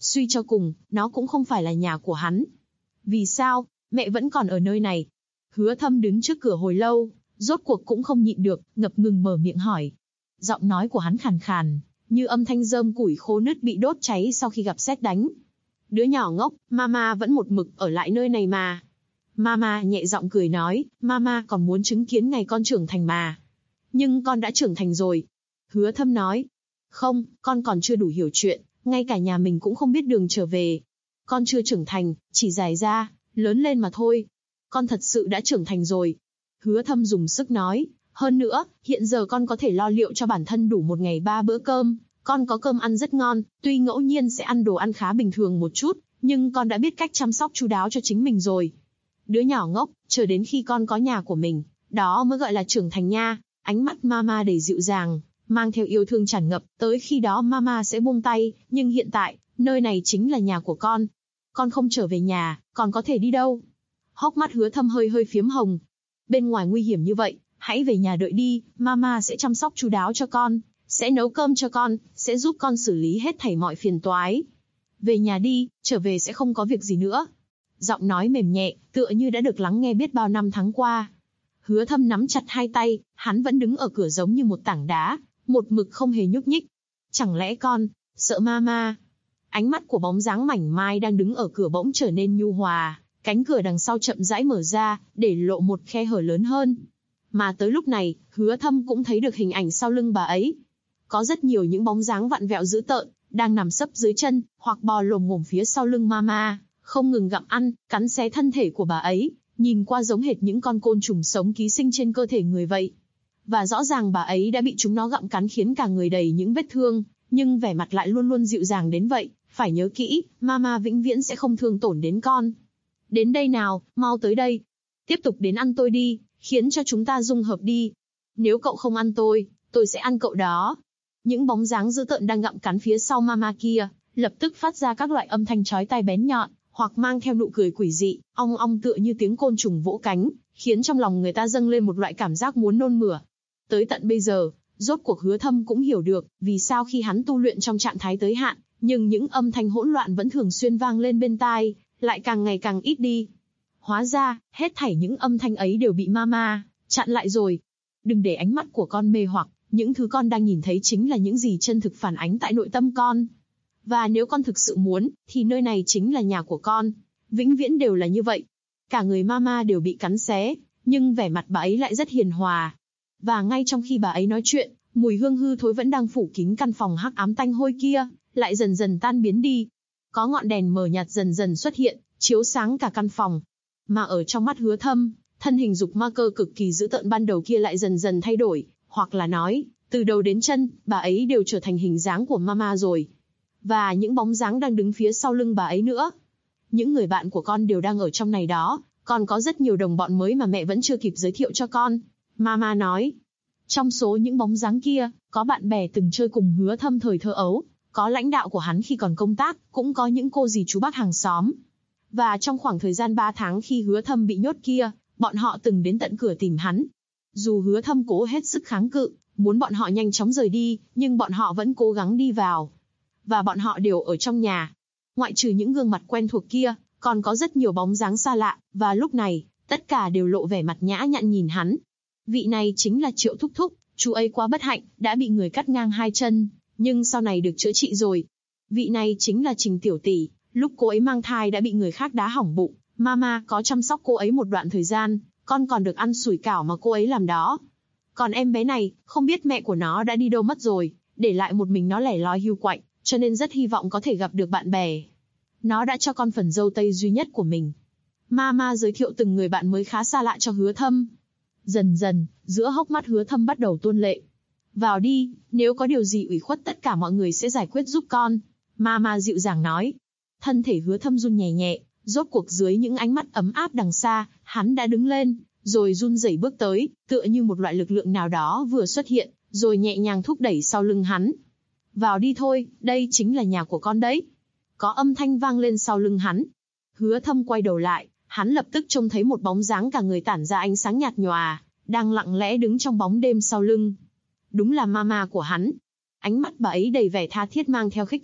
suy cho cùng, nó cũng không phải là nhà của hắn. Vì sao? Mẹ vẫn còn ở nơi này. Hứa Thâm đứng trước cửa hồi lâu, rốt cuộc cũng không nhịn được, ngập ngừng mở miệng hỏi. Giọng nói của hắn khàn khàn, như âm thanh rơm củi khô nứt bị đốt cháy sau khi gặp sét đánh. Đứa nhỏ ngốc, Mama vẫn một mực ở lại nơi này mà. Mama nhẹ giọng cười nói, Mama còn muốn chứng kiến ngày con trưởng thành mà. Nhưng con đã trưởng thành rồi. Hứa Thâm nói. Không, con còn chưa đủ hiểu chuyện, ngay cả nhà mình cũng không biết đường trở về. Con chưa trưởng thành, chỉ dài ra, lớn lên mà thôi. Con thật sự đã trưởng thành rồi. Hứa Thâm dùng sức nói, hơn nữa, hiện giờ con có thể lo liệu cho bản thân đủ một ngày 3 bữa cơm. Con có cơm ăn rất ngon, tuy ngẫu nhiên sẽ ăn đồ ăn khá bình thường một chút, nhưng con đã biết cách chăm sóc chu đáo cho chính mình rồi. Đứa nhỏ ngốc, chờ đến khi con có nhà của mình, đó mới gọi là trưởng thành nha. Ánh mắt Mama đầy dịu dàng, mang theo yêu thương tràn ngập, tới khi đó Mama sẽ buông tay, nhưng hiện tại, nơi này chính là nhà của con. Con không trở về nhà, còn có thể đi đâu? Hốc mắt Hứa Thâm hơi hơi phiếm hồng. Bên ngoài nguy hiểm như vậy, hãy về nhà đợi đi, Mama sẽ chăm sóc chu đáo cho con, sẽ nấu cơm cho con, sẽ giúp con xử lý hết thảy mọi phiền toái. Về nhà đi, trở về sẽ không có việc gì nữa. Giọng nói mềm nhẹ, tựa như đã được lắng nghe biết bao năm tháng qua. Hứa Thâm nắm chặt hai tay, hắn vẫn đứng ở cửa giống như một tảng đá, một mực không hề nhúc nhích. Chẳng lẽ con sợ Mama? Ánh mắt của bóng dáng mảnh mai đang đứng ở cửa bỗng trở nên nhu hòa, cánh cửa đằng sau chậm rãi mở ra, để lộ một khe hở lớn hơn. Mà tới lúc này, Hứa Thâm cũng thấy được hình ảnh sau lưng bà ấy. Có rất nhiều những bóng dáng vặn vẹo dữ tợn, đang nằm sấp dưới chân, hoặc bò lồm ngồm phía sau lưng Mama, không ngừng gặm ăn, cắn xé thân thể của bà ấy, nhìn qua giống hệt những con côn trùng sống ký sinh trên cơ thể người vậy. Và rõ ràng bà ấy đã bị chúng nó gặm cắn khiến cả người đầy những vết thương, nhưng vẻ mặt lại luôn luôn dịu dàng đến vậy. Phải nhớ kỹ, Mama vĩnh viễn sẽ không thương tổn đến con. Đến đây nào, mau tới đây. Tiếp tục đến ăn tôi đi, khiến cho chúng ta dung hợp đi. Nếu cậu không ăn tôi sẽ ăn cậu đó. Những bóng dáng dữ tợn đang gặm cắn phía sau Mama kia, lập tức phát ra các loại âm thanh chói tai bén nhọn, hoặc mang theo nụ cười quỷ dị, ong ong tựa như tiếng côn trùng vỗ cánh, khiến trong lòng người ta dâng lên một loại cảm giác muốn nôn mửa. Tới tận bây giờ, rốt cuộc Hứa Thâm cũng hiểu được, vì sao khi hắn tu luyện trong trạng thái tới hạn, nhưng những âm thanh hỗn loạn vẫn thường xuyên vang lên bên tai, lại càng ngày càng ít đi. Hóa ra, hết thảy những âm thanh ấy đều bị Mama chặn lại rồi. Đừng để ánh mắt của con mê hoặc, những thứ con đang nhìn thấy chính là những gì chân thực phản ánh tại nội tâm con. Và nếu con thực sự muốn, thì nơi này chính là nhà của con. Vĩnh viễn đều là như vậy. Cả người Mama đều bị cắn xé, nhưng vẻ mặt bà ấy lại rất hiền hòa. Và ngay trong khi bà ấy nói chuyện, mùi hương hư thối vẫn đang phủ kín căn phòng hắc ám tanh hôi kia, lại dần dần tan biến đi. Có ngọn đèn mờ nhạt dần dần xuất hiện, chiếu sáng cả căn phòng. Mà ở trong mắt Hứa Thâm, thân hình dục ma cơ cực kỳ dữ tợn ban đầu kia lại dần dần thay đổi, hoặc là nói, từ đầu đến chân, bà ấy đều trở thành hình dáng của Mama rồi. Và những bóng dáng đang đứng phía sau lưng bà ấy nữa. Những người bạn của con đều đang ở trong này đó, còn có rất nhiều đồng bọn mới mà mẹ vẫn chưa kịp giới thiệu cho con. Mama nói. Trong số những bóng dáng kia, có bạn bè từng chơi cùng Hứa Thâm thời thơ ấu, có lãnh đạo của hắn khi còn công tác, cũng có những cô dì chú bác hàng xóm. Và trong khoảng thời gian 3 tháng khi Hứa Thâm bị nhốt kia, bọn họ từng đến tận cửa tìm hắn. Dù Hứa Thâm cố hết sức kháng cự, muốn bọn họ nhanh chóng rời đi, nhưng bọn họ vẫn cố gắng đi vào. Và bọn họ đều ở trong nhà. Ngoại trừ những gương mặt quen thuộc kia, còn có rất nhiều bóng dáng xa lạ, và lúc này, tất cả đều lộ vẻ mặt nhã nhặn nhìn hắn. Vị này chính là Triệu Thúc Thúc, chú ấy quá bất hạnh, đã bị người cắt ngang 2 chân, nhưng sau này được chữa trị rồi. Vị này chính là Trình Tiểu Tỷ, lúc cô ấy mang thai đã bị người khác đá hỏng bụng, Mama có chăm sóc cô ấy một đoạn thời gian, con còn được ăn sủi cảo mà cô ấy làm đó. Còn em bé này, không biết mẹ của nó đã đi đâu mất rồi, để lại một mình nó lẻ loi hiu quạnh, cho nên rất hy vọng có thể gặp được bạn bè. Nó đã cho con phần dâu tây duy nhất của mình. Mama giới thiệu từng người bạn mới khá xa lạ cho Hứa Thâm. Dần dần, giữa hốc mắt Hứa Thâm bắt đầu tuôn lệ. Vào đi, nếu có điều gì ủy khuất tất cả mọi người sẽ giải quyết giúp con. Mama dịu dàng nói. Thân thể Hứa Thâm run nhẹ nhẹ, rốt cuộc dưới những ánh mắt ấm áp đằng xa, hắn đã đứng lên, rồi run rẩy bước tới, tựa như một loại lực lượng nào đó vừa xuất hiện, rồi nhẹ nhàng thúc đẩy sau lưng hắn. Vào đi thôi, đây chính là nhà của con đấy. Có âm thanh vang lên sau lưng hắn. Hứa Thâm quay đầu lại, hắn lập tức trông thấy một bóng dáng cả người tản ra ánh sáng nhạt nhòa, đang lặng lẽ đứng trong bóng đêm sau lưng. Đúng là Mama của hắn. Ánh mắt bà ấy đầy vẻ tha thiết mang theo khích lệ,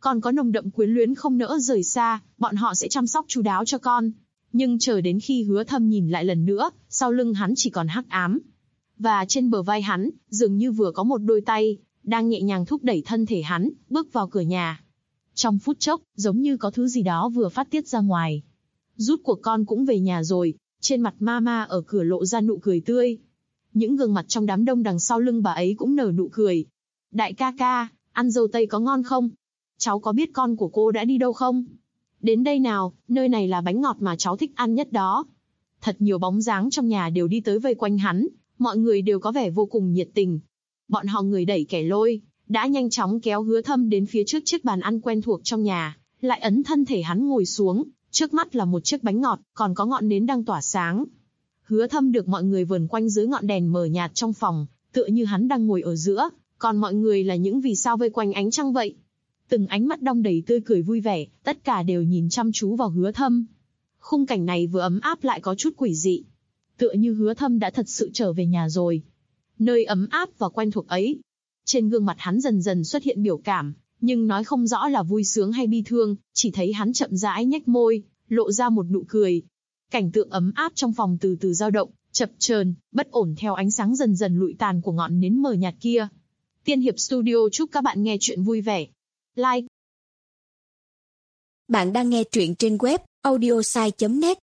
còn có nồng đậm quyến luyến không nỡ rời xa, bọn họ sẽ chăm sóc chu đáo cho con. Nhưng chờ đến khi Hứa Thâm nhìn lại lần nữa, sau lưng hắn chỉ còn hắc ám. Và trên bờ vai hắn, dường như vừa có một đôi tay, đang nhẹ nhàng thúc đẩy thân thể hắn, bước vào cửa nhà. Trong phút chốc, giống như có thứ gì đó vừa phát tiết ra ngoài. Rút cuộc con cũng về nhà rồi, trên mặt Mama ở cửa lộ ra nụ cười tươi. Những gương mặt trong đám đông đằng sau lưng bà ấy cũng nở nụ cười. Đại ca ca, ăn dâu tây có ngon không? Cháu có biết con của cô đã đi đâu không? Đến đây nào, nơi này là bánh ngọt mà cháu thích ăn nhất đó. Thật nhiều bóng dáng trong nhà đều đi tới vây quanh hắn, mọi người đều có vẻ vô cùng nhiệt tình. Bọn họ người đẩy kẻ lôi, đã nhanh chóng kéo Hứa Thâm đến phía trước chiếc bàn ăn quen thuộc trong nhà, lại ấn thân thể hắn ngồi xuống, trước mắt là một chiếc bánh ngọt, còn có ngọn nến đang tỏa sáng. Hứa Thâm được mọi người vờn quanh dưới ngọn đèn mờ nhạt trong phòng, tựa như hắn đang ngồi ở giữa, còn mọi người là những vì sao vây quanh ánh trăng vậy. Từng ánh mắt đong đầy tươi cười vui vẻ, tất cả đều nhìn chăm chú vào Hứa Thâm. Khung cảnh này vừa ấm áp lại có chút quỷ dị. Tựa như Hứa Thâm đã thật sự trở về nhà rồi. Nơi ấm áp và quen thuộc ấy. Trên gương mặt hắn dần dần xuất hiện biểu cảm, nhưng nói không rõ là vui sướng hay bi thương, chỉ thấy hắn chậm rãi nhếch môi, lộ ra một nụ cười. Cảnh tượng ấm áp trong phòng từ từ dao động, chập chờn, bất ổn theo ánh sáng dần dần lụi tàn của ngọn nến mờ nhạt kia. Tiên Hiệp Studio chúc các bạn nghe chuyện vui vẻ. Like. Bạn đang nghe truyện trên web audiosai.net.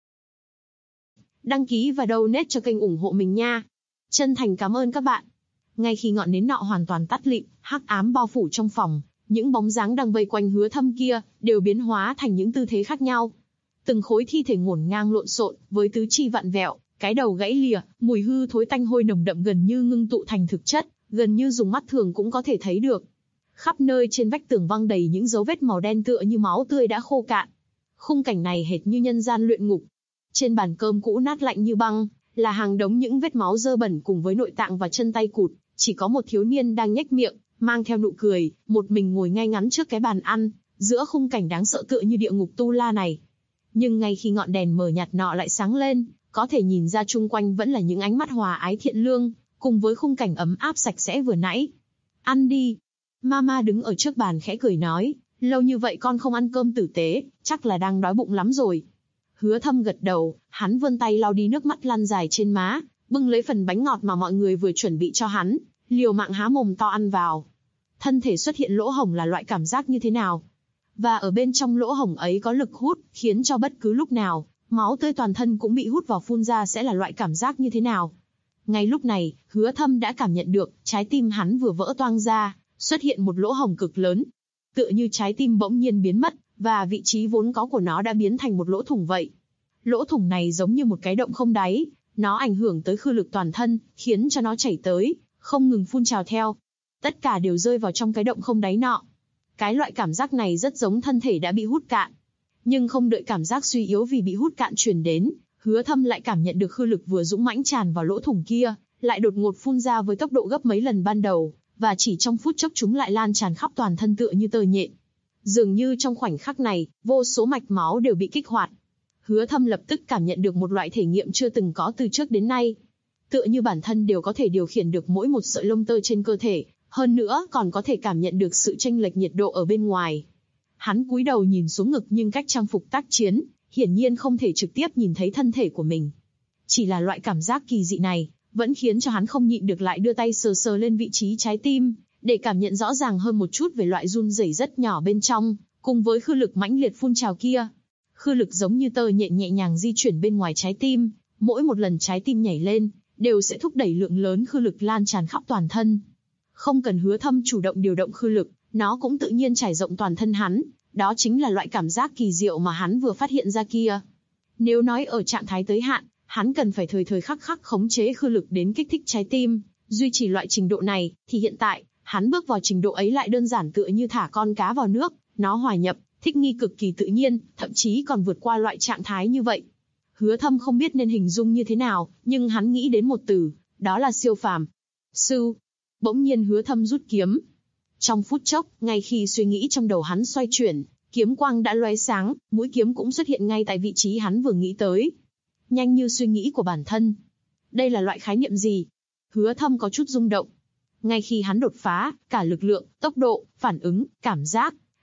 Đăng ký và donate cho kênh ủng hộ mình nha. Chân thành cảm ơn các bạn. Ngay khi ngọn nến nọ hoàn toàn tắt lịm, hắc ám bao phủ trong phòng, những bóng dáng đang vây quanh Hứa Thâm kia đều biến hóa thành những tư thế khác nhau. Từng khối thi thể ngổn ngang lộn xộn, với tứ chi vặn vẹo, cái đầu gãy lìa, mùi hư thối tanh hôi nồng đậm gần như ngưng tụ thành thực chất, gần như dùng mắt thường cũng có thể thấy được. Khắp nơi trên vách tường văng đầy những dấu vết màu đen tựa như máu tươi đã khô cạn. Khung cảnh này hệt như nhân gian luyện ngục. Trên bàn cơm cũ nát lạnh như băng, là hàng đống những vết máu dơ bẩn cùng với nội tạng và chân tay cụt, chỉ có một thiếu niên đang nhếch miệng, mang theo nụ cười, một mình ngồi ngay ngắn trước cái bàn ăn, giữa khung cảnh đáng sợ tựa như địa ngục tu la này. Nhưng ngay khi ngọn đèn mờ nhạt nọ lại sáng lên, có thể nhìn ra chung quanh vẫn là những ánh mắt hòa ái thiện lương, cùng với khung cảnh ấm áp sạch sẽ vừa nãy. Ăn đi. Mama đứng ở trước bàn khẽ cười nói, lâu như vậy con không ăn cơm tử tế, chắc là đang đói bụng lắm rồi. Hứa Thâm gật đầu, hắn vươn tay lau đi nước mắt lăn dài trên má, bưng lấy phần bánh ngọt mà mọi người vừa chuẩn bị cho hắn, liều mạng há mồm to ăn vào. Thân thể xuất hiện lỗ hổng là loại cảm giác như thế nào? Và ở bên trong lỗ hổng ấy có lực hút, khiến cho bất cứ lúc nào, máu tươi toàn thân cũng bị hút vào phun ra sẽ là loại cảm giác như thế nào? Ngay lúc này, Hứa Thâm đã cảm nhận được, trái tim hắn vừa vỡ toang ra, xuất hiện một lỗ hổng cực lớn. Tựa như trái tim bỗng nhiên biến mất, và vị trí vốn có của nó đã biến thành một lỗ thủng vậy. Lỗ thủng này giống như một cái động không đáy, nó ảnh hưởng tới khư lực toàn thân, khiến cho nó chảy tới, không ngừng phun trào theo. Tất cả đều rơi vào trong cái động không đáy nọ. Cái loại cảm giác này rất giống thân thể đã bị hút cạn. Nhưng không đợi cảm giác suy yếu vì bị hút cạn truyền đến, Hứa Thâm lại cảm nhận được khư lực vừa dũng mãnh tràn vào lỗ thủng kia, lại đột ngột phun ra với tốc độ gấp mấy lần ban đầu, và chỉ trong phút chốc chúng lại lan tràn khắp toàn thân tựa như tơ nhện. Dường như trong khoảnh khắc này, vô số mạch máu đều bị kích hoạt. Hứa Thâm lập tức cảm nhận được một loại thể nghiệm chưa từng có từ trước đến nay. Tựa như bản thân đều có thể điều khiển được mỗi một sợi lông tơ trên cơ thể, hơn nữa còn có thể cảm nhận được sự chênh lệch nhiệt độ ở bên ngoài. Hắn cúi đầu nhìn xuống ngực nhưng cách trang phục tác chiến, hiển nhiên không thể trực tiếp nhìn thấy thân thể của mình. Chỉ là loại cảm giác kỳ dị này, vẫn khiến cho hắn không nhịn được lại đưa tay sờ sờ lên vị trí trái tim, để cảm nhận rõ ràng hơn một chút về loại run rẩy rất nhỏ bên trong, cùng với khư lực mãnh liệt phun trào kia. Khư lực giống như tơ nhện nhẹ nhàng di chuyển bên ngoài trái tim, mỗi một lần trái tim nhảy lên, đều sẽ thúc đẩy lượng lớn khư lực lan tràn khắp toàn thân. Không cần Hứa Thâm chủ động điều động khư lực, nó cũng tự nhiên trải rộng toàn thân hắn, đó chính là loại cảm giác kỳ diệu mà hắn vừa phát hiện ra kia. Nếu nói ở trạng thái tới hạn, hắn cần phải thời thời khắc khắc khống chế khư lực đến kích thích trái tim, duy trì loại trình độ này, thì hiện tại, hắn bước vào trình độ ấy lại đơn giản tựa như thả con cá vào nước, nó hòa nhập, thích nghi cực kỳ tự nhiên, thậm chí còn vượt qua loại trạng thái như vậy. Hứa Thâm không biết nên hình dung như thế nào, nhưng hắn nghĩ đến một từ, đó là siêu phàm. Sư. Bỗng nhiên Hứa Thâm rút kiếm. Trong phút chốc, ngay khi suy nghĩ trong đầu hắn xoay chuyển, kiếm quang đã lóe sáng, mũi kiếm cũng xuất hiện ngay tại vị trí hắn vừa nghĩ tới. Nhanh như suy nghĩ của bản thân. Đây là loại khái niệm gì? Hứa Thâm có chút rung động. Ngay khi hắn đột phá, cả lực lượng, tốc độ, phản ứng, cảm giác,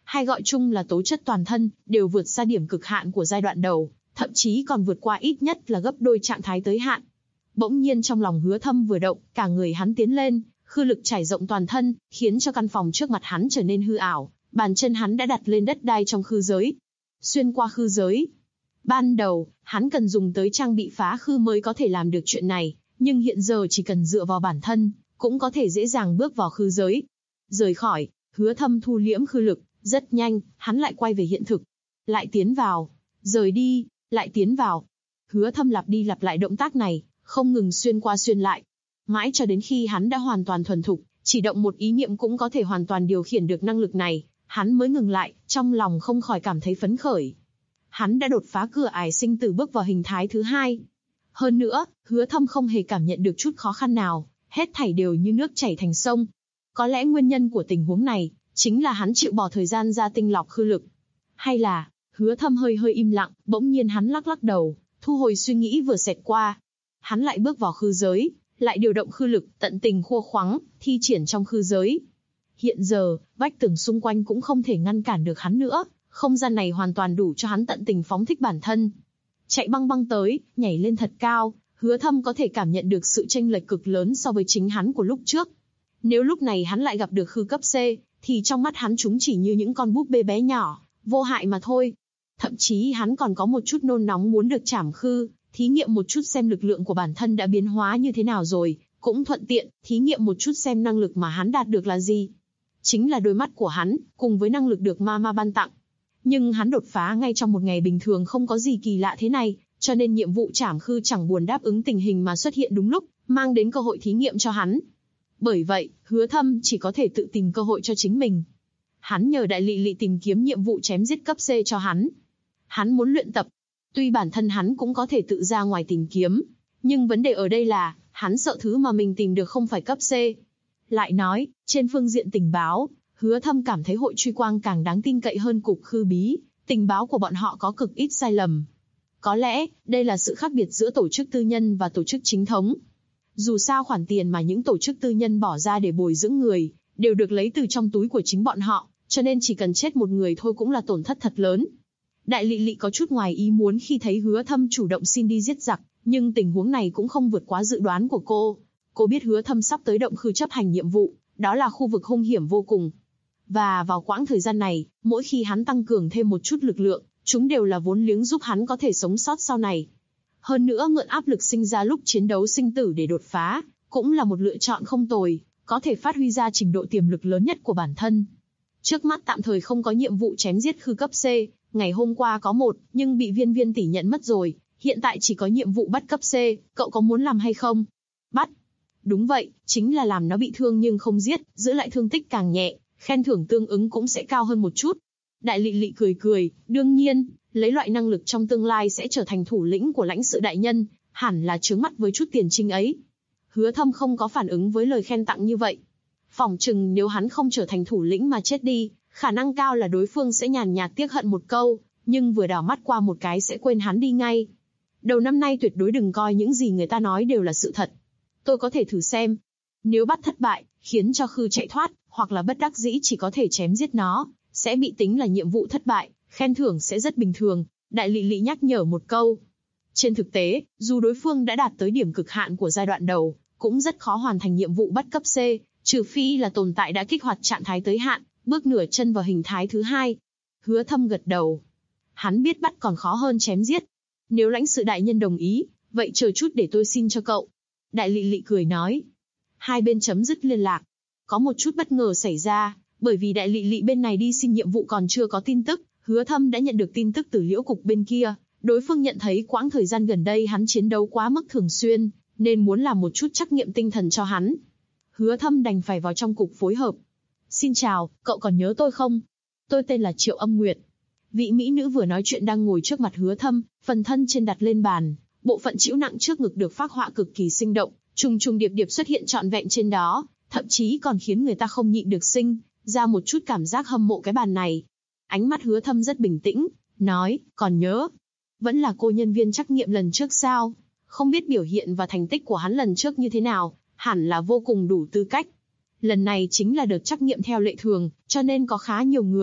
hay gọi chung là tố chất toàn thân, đều vượt xa điểm cực hạn của giai đoạn đầu, thậm chí còn vượt qua ít nhất là gấp đôi trạng thái tới hạn. Bỗng nhiên trong lòng Hứa Thâm vừa động, cả người hắn tiến lên, khư lực trải rộng toàn thân, khiến cho căn phòng trước mặt hắn trở nên hư ảo, bàn chân hắn đã đặt lên đất đai trong khư giới. Xuyên qua khư giới. Ban đầu, hắn cần dùng tới trang bị phá khư mới có thể làm được chuyện này, nhưng hiện giờ chỉ cần dựa vào bản thân, cũng có thể dễ dàng bước vào khư giới. Rời khỏi, Hứa Thâm thu liễm khư lực, rất nhanh, hắn lại quay về hiện thực. Lại tiến vào, rời đi, lại tiến vào. Hứa Thâm lặp đi lặp lại động tác này, không ngừng xuyên qua xuyên lại. Mãi cho đến khi hắn đã hoàn toàn thuần thục, chỉ động một ý niệm cũng có thể hoàn toàn điều khiển được năng lực này, hắn mới ngừng lại, trong lòng không khỏi cảm thấy phấn khởi. Hắn đã đột phá cửa ải sinh tử bước vào hình thái thứ 2. Hơn nữa, Hứa Thâm không hề cảm nhận được chút khó khăn nào, hết thảy đều như nước chảy thành sông. Có lẽ nguyên nhân của tình huống này, chính là hắn chịu bỏ thời gian ra tinh lọc khư lực. Hay là, Hứa Thâm hơi im lặng, bỗng nhiên hắn lắc đầu, thu hồi suy nghĩ vừa xẹt qua. Hắn lại bước vào khư giới, lại điều động khư lực, tận tình khô khoắng, thi triển trong khư giới. Hiện giờ, vách tường xung quanh cũng không thể ngăn cản được hắn nữa, không gian này hoàn toàn đủ cho hắn tận tình phóng thích bản thân. Chạy băng tới, nhảy lên thật cao, Hứa Thâm có thể cảm nhận được sự chênh lệch cực lớn so với chính hắn của lúc trước. Nếu lúc này hắn lại gặp được khư cấp C, thì trong mắt hắn chúng chỉ như những con búp bê bé nhỏ, vô hại mà thôi. Thậm chí hắn còn có một chút nôn nóng muốn được trảm khư, thí nghiệm một chút xem lực lượng của bản thân đã biến hóa như thế nào rồi, cũng thuận tiện, thí nghiệm một chút xem năng lực mà hắn đạt được là gì. Chính là đôi mắt của hắn, cùng với năng lực được ma ban tặng. Nhưng hắn đột phá ngay trong một ngày bình thường không có gì kỳ lạ thế này, cho nên nhiệm vụ trảm khư chẳng buồn đáp ứng tình hình mà xuất hiện đúng lúc, mang đến cơ hội thí nghiệm cho hắn. Bởi vậy, Hứa Thâm chỉ có thể tự tìm cơ hội cho chính mình. Hắn nhờ Đại Lị Lị tìm kiếm nhiệm vụ chém giết cấp C cho hắn. Hắn muốn luyện tập. Tuy bản thân hắn cũng có thể tự ra ngoài tìm kiếm, nhưng vấn đề ở đây là, hắn sợ thứ mà mình tìm được không phải cấp C. Lại nói, trên phương diện tình báo, Hứa Thâm cảm thấy hội truy quang càng đáng tin cậy hơn cục khư bí, tình báo của bọn họ có cực ít sai lầm. Có lẽ, đây là sự khác biệt giữa tổ chức tư nhân và tổ chức chính thống. Dù sao khoản tiền mà những tổ chức tư nhân bỏ ra để bồi dưỡng người, đều được lấy từ trong túi của chính bọn họ, cho nên chỉ cần chết một người thôi cũng là tổn thất thật lớn. Đại Lị Lị có chút ngoài ý muốn khi thấy Hứa Thâm chủ động xin đi giết giặc, nhưng tình huống này cũng không vượt quá dự đoán của cô. Cô biết Hứa Thâm sắp tới động khư chấp hành nhiệm vụ, đó là khu vực hung hiểm vô cùng. Và vào quãng thời gian này, mỗi khi hắn tăng cường thêm một chút lực lượng, chúng đều là vốn liếng giúp hắn có thể sống sót sau này. Hơn nữa mượn áp lực sinh ra lúc chiến đấu sinh tử để đột phá, cũng là một lựa chọn không tồi, có thể phát huy ra trình độ tiềm lực lớn nhất của bản thân. Trước mắt tạm thời không có nhiệm vụ chém giết khư cấp C, ngày hôm qua có một, nhưng bị Viên tỷ nhận mất rồi, hiện tại chỉ có nhiệm vụ bắt cấp C, cậu có muốn làm hay không? Bắt. Đúng vậy, chính là làm nó bị thương nhưng không giết, giữ lại thương tích càng nhẹ, khen thưởng tương ứng cũng sẽ cao hơn một chút. Đại Lị Lị cười, đương nhiên, lấy loại năng lực trong tương lai sẽ trở thành thủ lĩnh của lãnh sự đại nhân, hẳn là chướng mắt với chút tiền trinh ấy. Hứa Thâm không có phản ứng với lời khen tặng như vậy. Phỏng chừng nếu hắn không trở thành thủ lĩnh mà chết đi, khả năng cao là đối phương sẽ nhàn nhạt tiếc hận một câu, nhưng vừa đảo mắt qua một cái sẽ quên hắn đi ngay. Đầu năm nay tuyệt đối đừng coi những gì người ta nói đều là sự thật. Tôi có thể thử xem. Nếu bắt thất bại, khiến cho khư chạy thoát, hoặc là bất đắc dĩ chỉ có thể chém giết nó, sẽ bị tính là nhiệm vụ thất bại, khen thưởng sẽ rất bình thường. Đại Lị Lị nhắc nhở một câu. Trên thực tế, dù đối phương đã đạt tới điểm cực hạn của giai đoạn đầu, cũng rất khó hoàn thành nhiệm vụ bắt cấp C, trừ phi là tồn tại đã kích hoạt trạng thái tới hạn, bước nửa chân vào hình thái thứ 2. Hứa Thâm gật đầu. Hắn biết bắt còn khó hơn chém giết. Nếu lãnh sự đại nhân đồng ý, vậy chờ chút để tôi xin cho cậu. Đại Lị Lị cười nói. Hai bên chấm dứt liên lạc. Có một chút bất ngờ xảy ra, bởi vì Đại Lị Lị bên này đi xin nhiệm vụ còn chưa có tin tức, Hứa Thâm đã nhận được tin tức từ Liễu Cục bên kia. Đối phương nhận thấy quãng thời gian gần đây hắn chiến đấu quá mức thường xuyên, nên muốn làm một chút trắc nghiệm tinh thần cho hắn. Hứa Thâm đành phải vào trong cục phối hợp. Xin chào, cậu còn nhớ tôi không? Tôi tên là Triệu Âm Nguyệt. Vị mỹ nữ vừa nói chuyện đang ngồi trước mặt Hứa Thâm, phần thân trên đặt lên bàn, bộ phận chịu nặng trước ngực được phác họa cực kỳ sinh động, trùng trùng điệp điệp xuất hiện trọn vẹn trên đó, thậm chí còn khiến người ta không nhịn được sinh ra một chút cảm giác hâm mộ cái bàn này. Ánh mắt Hứa Thâm rất bình tĩnh, nói, còn nhớ? Vẫn là cô nhân viên trắc nghiệm lần trước sao? Không biết biểu hiện và thành tích của hắn lần trước như thế nào, hẳn là vô cùng đủ tư cách. Lần này chính là đợt trắc nghiệm theo lệ thường, cho nên có khá nhiều người,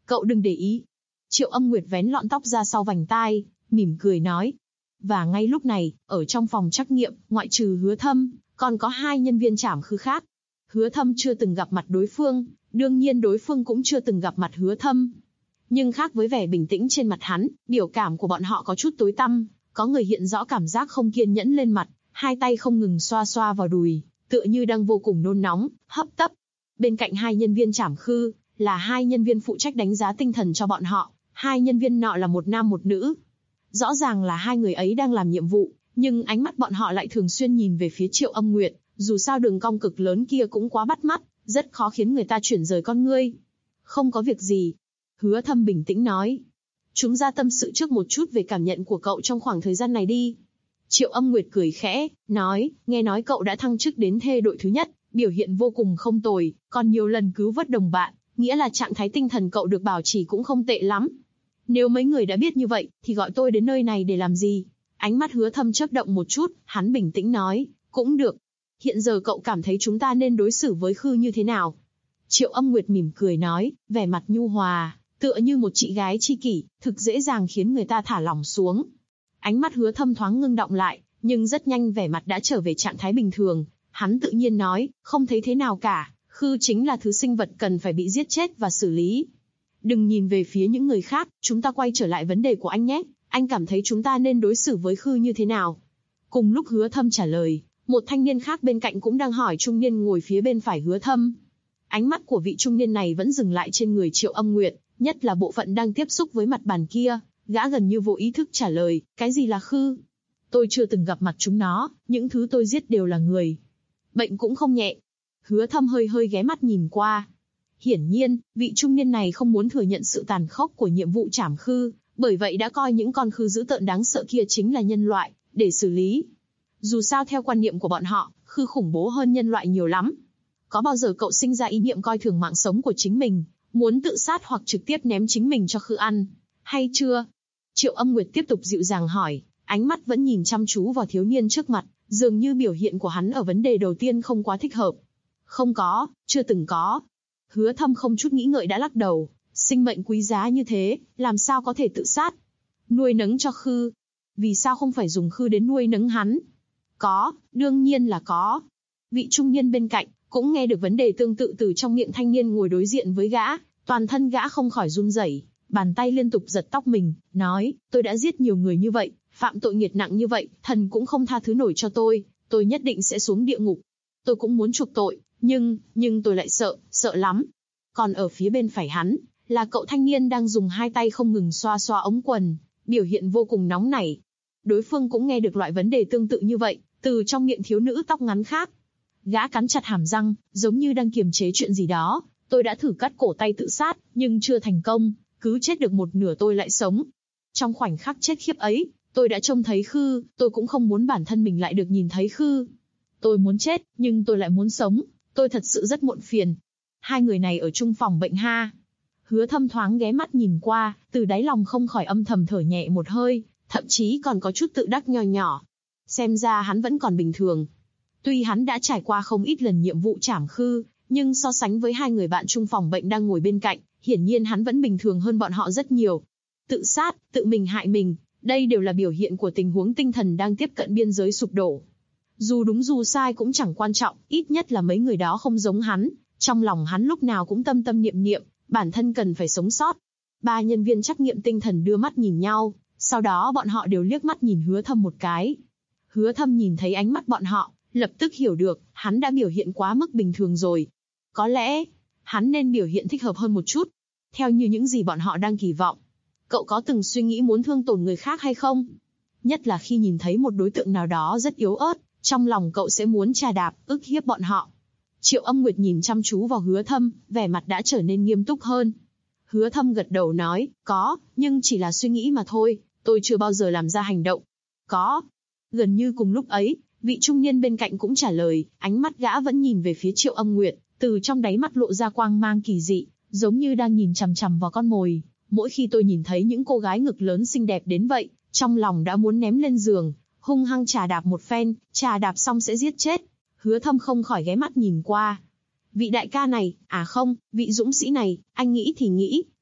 Cậu đừng để ý. Triệu Âm Nguyệt vén lọn tóc ra sau vành tai, mỉm cười nói. Và ngay lúc này, ở trong phòng trắc nghiệm, ngoại trừ Hứa Thâm, còn có 2 nhân viên trảm khư khác. Hứa Thâm chưa từng gặp mặt đối phương, đương nhiên đối phương cũng chưa từng gặp mặt Hứa Thâm. Nhưng khác với vẻ bình tĩnh trên mặt hắn, biểu cảm của bọn họ có chút tối tăm, có người hiện rõ cảm giác không kiên nhẫn lên mặt, 2 tay không ngừng xoa xoa vào đùi, tựa như đang vô cùng nôn nóng, hấp tấp. Bên cạnh 2 nhân viên trảm khư, là 2 nhân viên phụ trách đánh giá tinh thần cho bọn họ, 2 nhân viên nọ là một nam một nữ. Rõ ràng là 2 người ấy đang làm nhiệm vụ, nhưng ánh mắt bọn họ lại thường xuyên nhìn về phía Triệu Âm Nguyệt, dù sao đường cong cực lớn kia cũng quá bắt mắt, rất khó khiến người ta chuyển rời con ngươi. Không có việc gì. Hứa Thâm bình tĩnh nói. Chúng ta tâm sự trước một chút về cảm nhận của cậu trong khoảng thời gian này đi. Triệu Âm Nguyệt cười khẽ, nói, nghe nói cậu đã thăng chức đến thê đội thứ nhất, biểu hiện vô cùng không tồi, còn nhiều lần cứu vớt đồng bạn, nghĩa là trạng thái tinh thần cậu được bảo trì cũng không tệ lắm. Nếu mấy người đã biết như vậy, thì gọi tôi đến nơi này để làm gì? Ánh mắt Hứa Thâm chớp động một chút, hắn bình tĩnh nói, cũng được. Hiện giờ cậu cảm thấy chúng ta nên đối xử với Khư như thế nào? Triệu Âm Nguyệt mỉm cười nói, vẻ mặt nhu hòa, tựa như một chị gái tri kỷ, thực dễ dàng khiến người ta thả lỏng xuống. Ánh mắt Hứa Thâm thoáng ngưng động lại, nhưng rất nhanh vẻ mặt đã trở về trạng thái bình thường. Hắn tự nhiên nói, không thấy thế nào cả, Khư chính là thứ sinh vật cần phải bị giết chết và xử lý. Đừng nhìn về phía những người khác, chúng ta quay trở lại vấn đề của anh nhé. Anh cảm thấy chúng ta nên đối xử với Khư như thế nào? Cùng lúc Hứa Thâm trả lời, một thanh niên khác bên cạnh cũng đang hỏi trung niên ngồi phía bên phải Hứa Thâm. Ánh mắt của vị trung niên này vẫn dừng lại trên người Triệu Âm Nguyệt, nhất là bộ phận đang tiếp xúc với mặt bàn kia. Gã gần như vô ý thức trả lời, cái gì là Khư? Tôi chưa từng gặp mặt chúng nó, những thứ tôi giết đều là người. Bệnh cũng không nhẹ. Hứa Thâm hơi ghé mắt nhìn qua. Hiển nhiên, vị trung niên này không muốn thừa nhận sự tàn khốc của nhiệm vụ trảm Khư, bởi vậy đã coi những con Khư dữ tợn đáng sợ kia chính là nhân loại, để xử lý. Dù sao theo quan niệm của bọn họ, Khư khủng bố hơn nhân loại nhiều lắm. Có bao giờ cậu sinh ra ý niệm coi thường mạng sống của chính mình, muốn tự sát hoặc trực tiếp ném chính mình cho Khư ăn, hay chưa? Triệu Âm Nguyệt tiếp tục dịu dàng hỏi, ánh mắt vẫn nhìn chăm chú vào thiếu niên trước mặt, dường như biểu hiện của hắn ở vấn đề đầu tiên không quá thích hợp. Không có, chưa từng có. Hứa Thâm không chút nghĩ ngợi đã lắc đầu, sinh mệnh quý giá như thế, làm sao có thể tự sát? Nuôi nấng cho Khư. Vì sao không phải dùng Khư đến nuôi nấng hắn? Có, đương nhiên là có. Vị trung niên bên cạnh, cũng nghe được vấn đề tương tự từ trong miệng thanh niên ngồi đối diện với gã, toàn thân gã không khỏi run rẩy, bàn tay liên tục giật tóc mình, nói, tôi đã giết nhiều người như vậy, phạm tội nghiệt nặng như vậy, thần cũng không tha thứ nổi cho tôi nhất định sẽ xuống địa ngục. Tôi cũng muốn chuộc tội, nhưng tôi lại sợ lắm. Còn ở phía bên phải hắn, là cậu thanh niên đang dùng 2 tay không ngừng xoa xoa ống quần, biểu hiện vô cùng nóng nảy. Đối phương cũng nghe được loại vấn đề tương tự như vậy, từ trong miệng thiếu nữ tóc ngắn khác. Gã cắn chặt hàm răng, giống như đang kiềm chế chuyện gì đó. Tôi đã thử cắt cổ tay tự sát, nhưng chưa thành công, cứ chết được một nửa tôi lại sống. Trong khoảnh khắc chết khiếp ấy, tôi đã trông thấy Khư, tôi cũng không muốn bản thân mình lại được nhìn thấy Khư. Tôi muốn chết, nhưng tôi lại muốn sống, tôi thật sự rất muộn phiền. 2 người này ở chung phòng bệnh ha. Hứa Thâm thoáng ghé mắt nhìn qua, từ đáy lòng không khỏi âm thầm thở nhẹ một hơi, thậm chí còn có chút tự đắc nho nhỏ. Xem ra hắn vẫn còn bình thường. Tuy hắn đã trải qua không ít lần nhiệm vụ trảm Khư, nhưng so sánh với 2 người bạn chung phòng bệnh đang ngồi bên cạnh, hiển nhiên hắn vẫn bình thường hơn bọn họ rất nhiều. Tự sát, tự mình hại mình, đây đều là biểu hiện của tình huống tinh thần đang tiếp cận biên giới sụp đổ. Dù đúng dù sai cũng chẳng quan trọng, ít nhất là mấy người đó không giống hắn, trong lòng hắn lúc nào cũng tâm niệm, bản thân cần phải sống sót. 3 nhân viên trắc nghiệm tinh thần đưa mắt nhìn nhau, sau đó bọn họ đều liếc mắt nhìn Hứa Thâm một cái. Hứa Thâm nhìn thấy ánh mắt bọn họ, lập tức hiểu được, hắn đã biểu hiện quá mức bình thường rồi. Có lẽ, hắn nên biểu hiện thích hợp hơn một chút, theo như những gì bọn họ đang kỳ vọng. Cậu có từng suy nghĩ muốn thương tổn người khác hay không? Nhất là khi nhìn thấy một đối tượng nào đó rất yếu ớt, trong lòng cậu sẽ muốn trà đạp, ức hiếp bọn họ. Triệu Âm Nguyệt nhìn chăm chú vào Hứa Thâm, vẻ mặt đã trở nên nghiêm túc hơn. Hứa Thâm gật đầu nói, có, nhưng chỉ là suy nghĩ mà thôi, tôi chưa bao giờ làm ra hành động. Có. Gần như cùng lúc ấy, vị trung niên bên cạnh cũng trả lời, ánh mắt gã vẫn nhìn về phía Triệu Âm Nguyệt, từ trong đáy mắt lộ ra quang mang kỳ dị, giống như đang nhìn chằm chằm vào con mồi. Mỗi khi tôi nhìn thấy những cô gái ngực lớn xinh đẹp đến vậy, trong lòng đã muốn ném lên giường, hung hăng trà đạp một phen, trà đạp xong sẽ giết chết. Hứa Thâm không khỏi ghé mắt nhìn qua. Vị đại ca này, à không, vị dũng sĩ này, anh nghĩ thì nghĩ,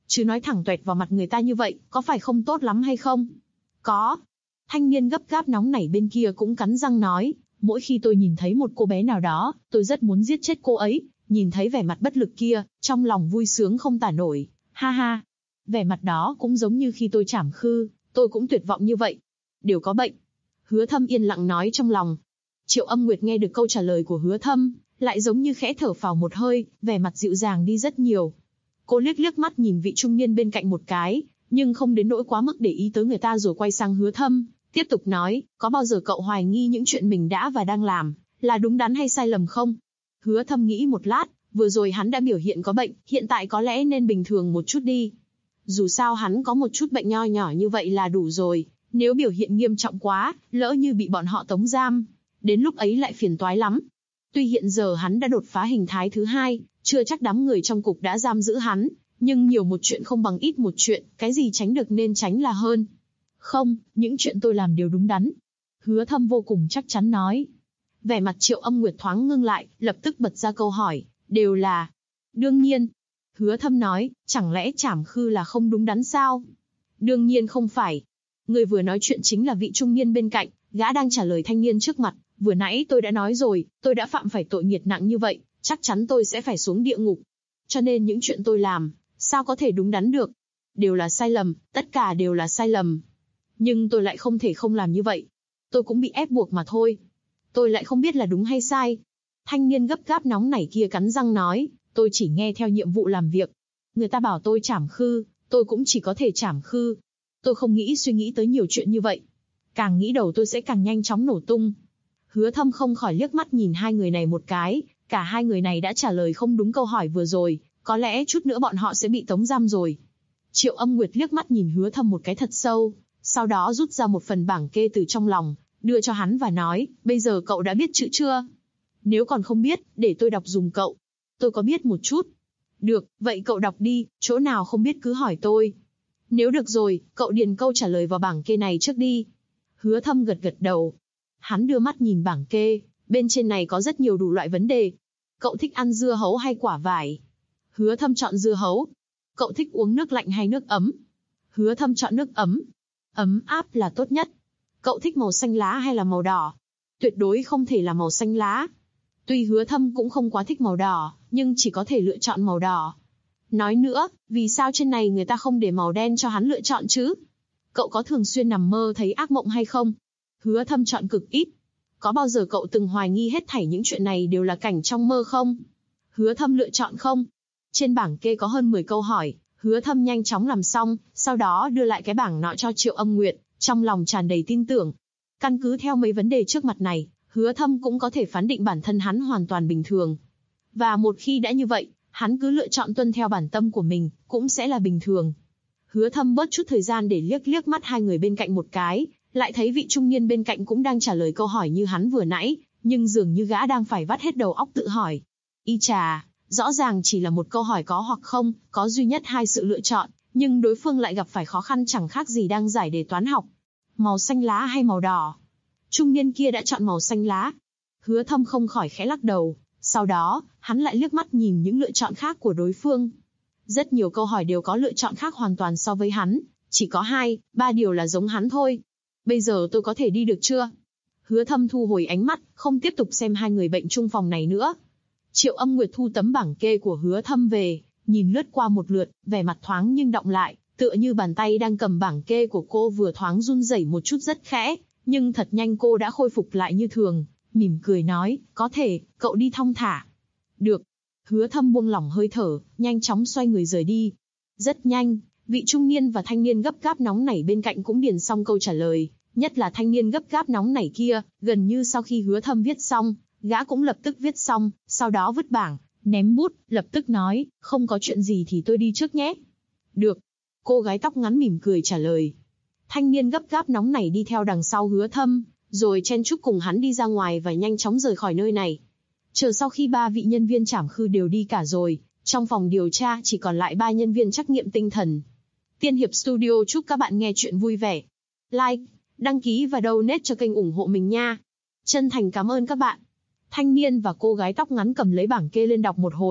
chứ nói thẳng toẹt vào mặt người ta như vậy, có phải không tốt lắm hay không? Có. Thanh niên gấp gáp nóng nảy bên kia cũng cắn răng nói, mỗi khi tôi nhìn thấy một cô bé nào đó, tôi rất muốn giết chết cô ấy, nhìn thấy vẻ mặt bất lực kia, trong lòng vui sướng không tả nổi, ha ha. Vẻ mặt đó cũng giống như khi tôi trảm Khư, tôi cũng tuyệt vọng như vậy. Đều có bệnh. Hứa Thâm yên lặng nói trong lòng. Triệu Âm Nguyệt nghe được câu trả lời của Hứa Thâm, lại giống như khẽ thở phào một hơi, vẻ mặt dịu dàng đi rất nhiều. Cô liếc liếc mắt nhìn vị trung niên bên cạnh một cái, nhưng không đến nỗi quá mức để ý tới người ta, rồi quay sang Hứa Thâm, tiếp tục nói, có bao giờ cậu hoài nghi những chuyện mình đã và đang làm, là đúng đắn hay sai lầm không? Hứa Thâm nghĩ một lát, vừa rồi hắn đã biểu hiện có bệnh, hiện tại có lẽ nên bình thường một chút đi. Dù sao hắn có một chút bệnh nho nhỏ như vậy là đủ rồi, nếu biểu hiện nghiêm trọng quá, lỡ như bị bọn họ tống giam, đến lúc ấy lại phiền toái lắm. Tuy hiện giờ hắn đã đột phá hình thái thứ 2, chưa chắc đám người trong cục đã giam giữ hắn, nhưng nhiều một chuyện không bằng ít một chuyện, cái gì tránh được nên tránh là hơn. Không, những chuyện tôi làm đều đúng đắn. Hứa Thâm vô cùng chắc chắn nói. Vẻ mặt Triệu Âm Nguyệt thoáng ngưng lại, lập tức bật ra câu hỏi, đều là. Đương nhiên. Hứa Thâm nói, chẳng lẽ trảm Khư là không đúng đắn sao? Đương nhiên không phải. Người vừa nói chuyện chính là vị trung niên bên cạnh, gã đang trả lời thanh niên trước mặt. Vừa nãy tôi đã nói rồi, tôi đã phạm phải tội nghiệt nặng như vậy, chắc chắn tôi sẽ phải xuống địa ngục. Cho nên những chuyện tôi làm, sao có thể đúng đắn được? Đều là sai lầm, tất cả đều là sai lầm. Nhưng tôi lại không thể không làm như vậy. Tôi cũng bị ép buộc mà thôi. Tôi lại không biết là đúng hay sai. Thanh niên gấp gáp nóng nảy kia cắn răng nói, tôi chỉ nghe theo nhiệm vụ làm việc. Người ta bảo tôi trảm Khư, tôi cũng chỉ có thể trảm Khư. Tôi không suy nghĩ tới nhiều chuyện như vậy. Càng nghĩ đầu tôi sẽ càng nhanh chóng nổ tung. Hứa Thâm không khỏi liếc mắt nhìn hai người này một cái, cả hai người này đã trả lời không đúng câu hỏi vừa rồi, có lẽ chút nữa bọn họ sẽ bị tống giam rồi. Triệu Âm Nguyệt liếc mắt nhìn Hứa Thâm một cái thật sâu, sau đó rút ra một phần bảng kê từ trong lòng, đưa cho hắn và nói, bây giờ cậu đã biết chữ chưa? Nếu còn không biết, để tôi đọc dùm cậu. Tôi có biết một chút. Được, vậy cậu đọc đi, chỗ nào không biết cứ hỏi tôi. Nếu được rồi, cậu điền câu trả lời vào bảng kê này trước đi. Hứa Thâm gật gật đầu. Hắn đưa mắt nhìn bảng kê, bên trên này có rất nhiều đủ loại vấn đề. Cậu thích ăn dưa hấu hay quả vải? Hứa Thâm chọn dưa hấu. Cậu thích uống nước lạnh hay nước ấm? Hứa Thâm chọn nước ấm. Ấm áp là tốt nhất. Cậu thích màu xanh lá hay là màu đỏ? Tuyệt đối không thể là màu xanh lá. Tuy Hứa Thâm cũng không quá thích màu đỏ, nhưng chỉ có thể lựa chọn màu đỏ. Nói nữa, vì sao trên này người ta không để màu đen cho hắn lựa chọn chứ? Cậu có thường xuyên nằm mơ thấy ác mộng hay không? Hứa Thâm chọn cực ít. Có bao giờ cậu từng hoài nghi hết thảy những chuyện này đều là cảnh trong mơ không? Hứa Thâm lựa chọn không. Trên bảng kê có hơn 10 câu hỏi, Hứa Thâm nhanh chóng làm xong, sau đó đưa lại cái bảng nọ cho Triệu Âm Nguyệt, trong lòng tràn đầy tin tưởng. Căn cứ theo mấy vấn đề trước mặt này, Hứa Thâm cũng có thể phán định bản thân hắn hoàn toàn bình thường. Và một khi đã như vậy, hắn cứ lựa chọn tuân theo bản tâm của mình, cũng sẽ là bình thường. Hứa Thâm bớt chút thời gian để liếc liếc mắt hai người bên cạnh một cái, lại thấy vị trung niên bên cạnh cũng đang trả lời câu hỏi như hắn vừa nãy, nhưng dường như gã đang phải vắt hết đầu óc tự hỏi. Y chà, rõ ràng chỉ là một câu hỏi có hoặc không, có duy nhất hai sự lựa chọn, nhưng đối phương lại gặp phải khó khăn chẳng khác gì đang giải đề toán học. Màu xanh lá hay màu đỏ? Trung niên kia đã chọn màu xanh lá. Hứa Thâm không khỏi khẽ lắc đầu, sau đó, hắn lại liếc mắt nhìn những lựa chọn khác của đối phương. Rất nhiều câu hỏi đều có lựa chọn khác hoàn toàn so với hắn, chỉ có 2, 3 điều là giống hắn thôi. Bây giờ tôi có thể đi được chưa? Hứa Thâm thu hồi ánh mắt, không tiếp tục xem hai người bệnh chung phòng này nữa. Triệu Âm Nguyệt thu tấm bảng kê của Hứa Thâm về, nhìn lướt qua một lượt, vẻ mặt thoáng nhưng đọng lại, tựa như bàn tay đang cầm bảng kê của cô vừa thoáng run rẩy một chút rất khẽ, nhưng thật nhanh cô đã khôi phục lại như thường, mỉm cười nói, có thể, cậu đi thong thả. Được. Hứa Thâm buông lỏng hơi thở, nhanh chóng xoay người rời đi. Rất nhanh, vị trung niên và thanh niên gấp gáp nóng nảy bên cạnh cũng điền xong câu trả lời, nhất là thanh niên gấp gáp nóng nảy kia, gần như sau khi Hứa Thâm viết xong, gã cũng lập tức viết xong, sau đó vứt bảng, ném bút, lập tức nói, không có chuyện gì thì tôi đi trước nhé. Được. Cô gái tóc ngắn mỉm cười trả lời. Thanh niên gấp gáp nóng nảy đi theo đằng sau Hứa Thâm, rồi chen chúc cùng hắn đi ra ngoài và nhanh chóng rời khỏi nơi này. Chờ sau khi 3 vị nhân viên trảm Khư đều đi cả rồi, trong phòng điều tra chỉ còn lại 3 nhân viên trắc nghiệm tinh thần. Tiên Hiệp Studio chúc các bạn nghe chuyện vui vẻ. Like, đăng ký và donate cho kênh ủng hộ mình nha. Chân thành cảm ơn các bạn. Thanh niên và cô gái tóc ngắn cầm lấy bảng kê lên đọc một hồi,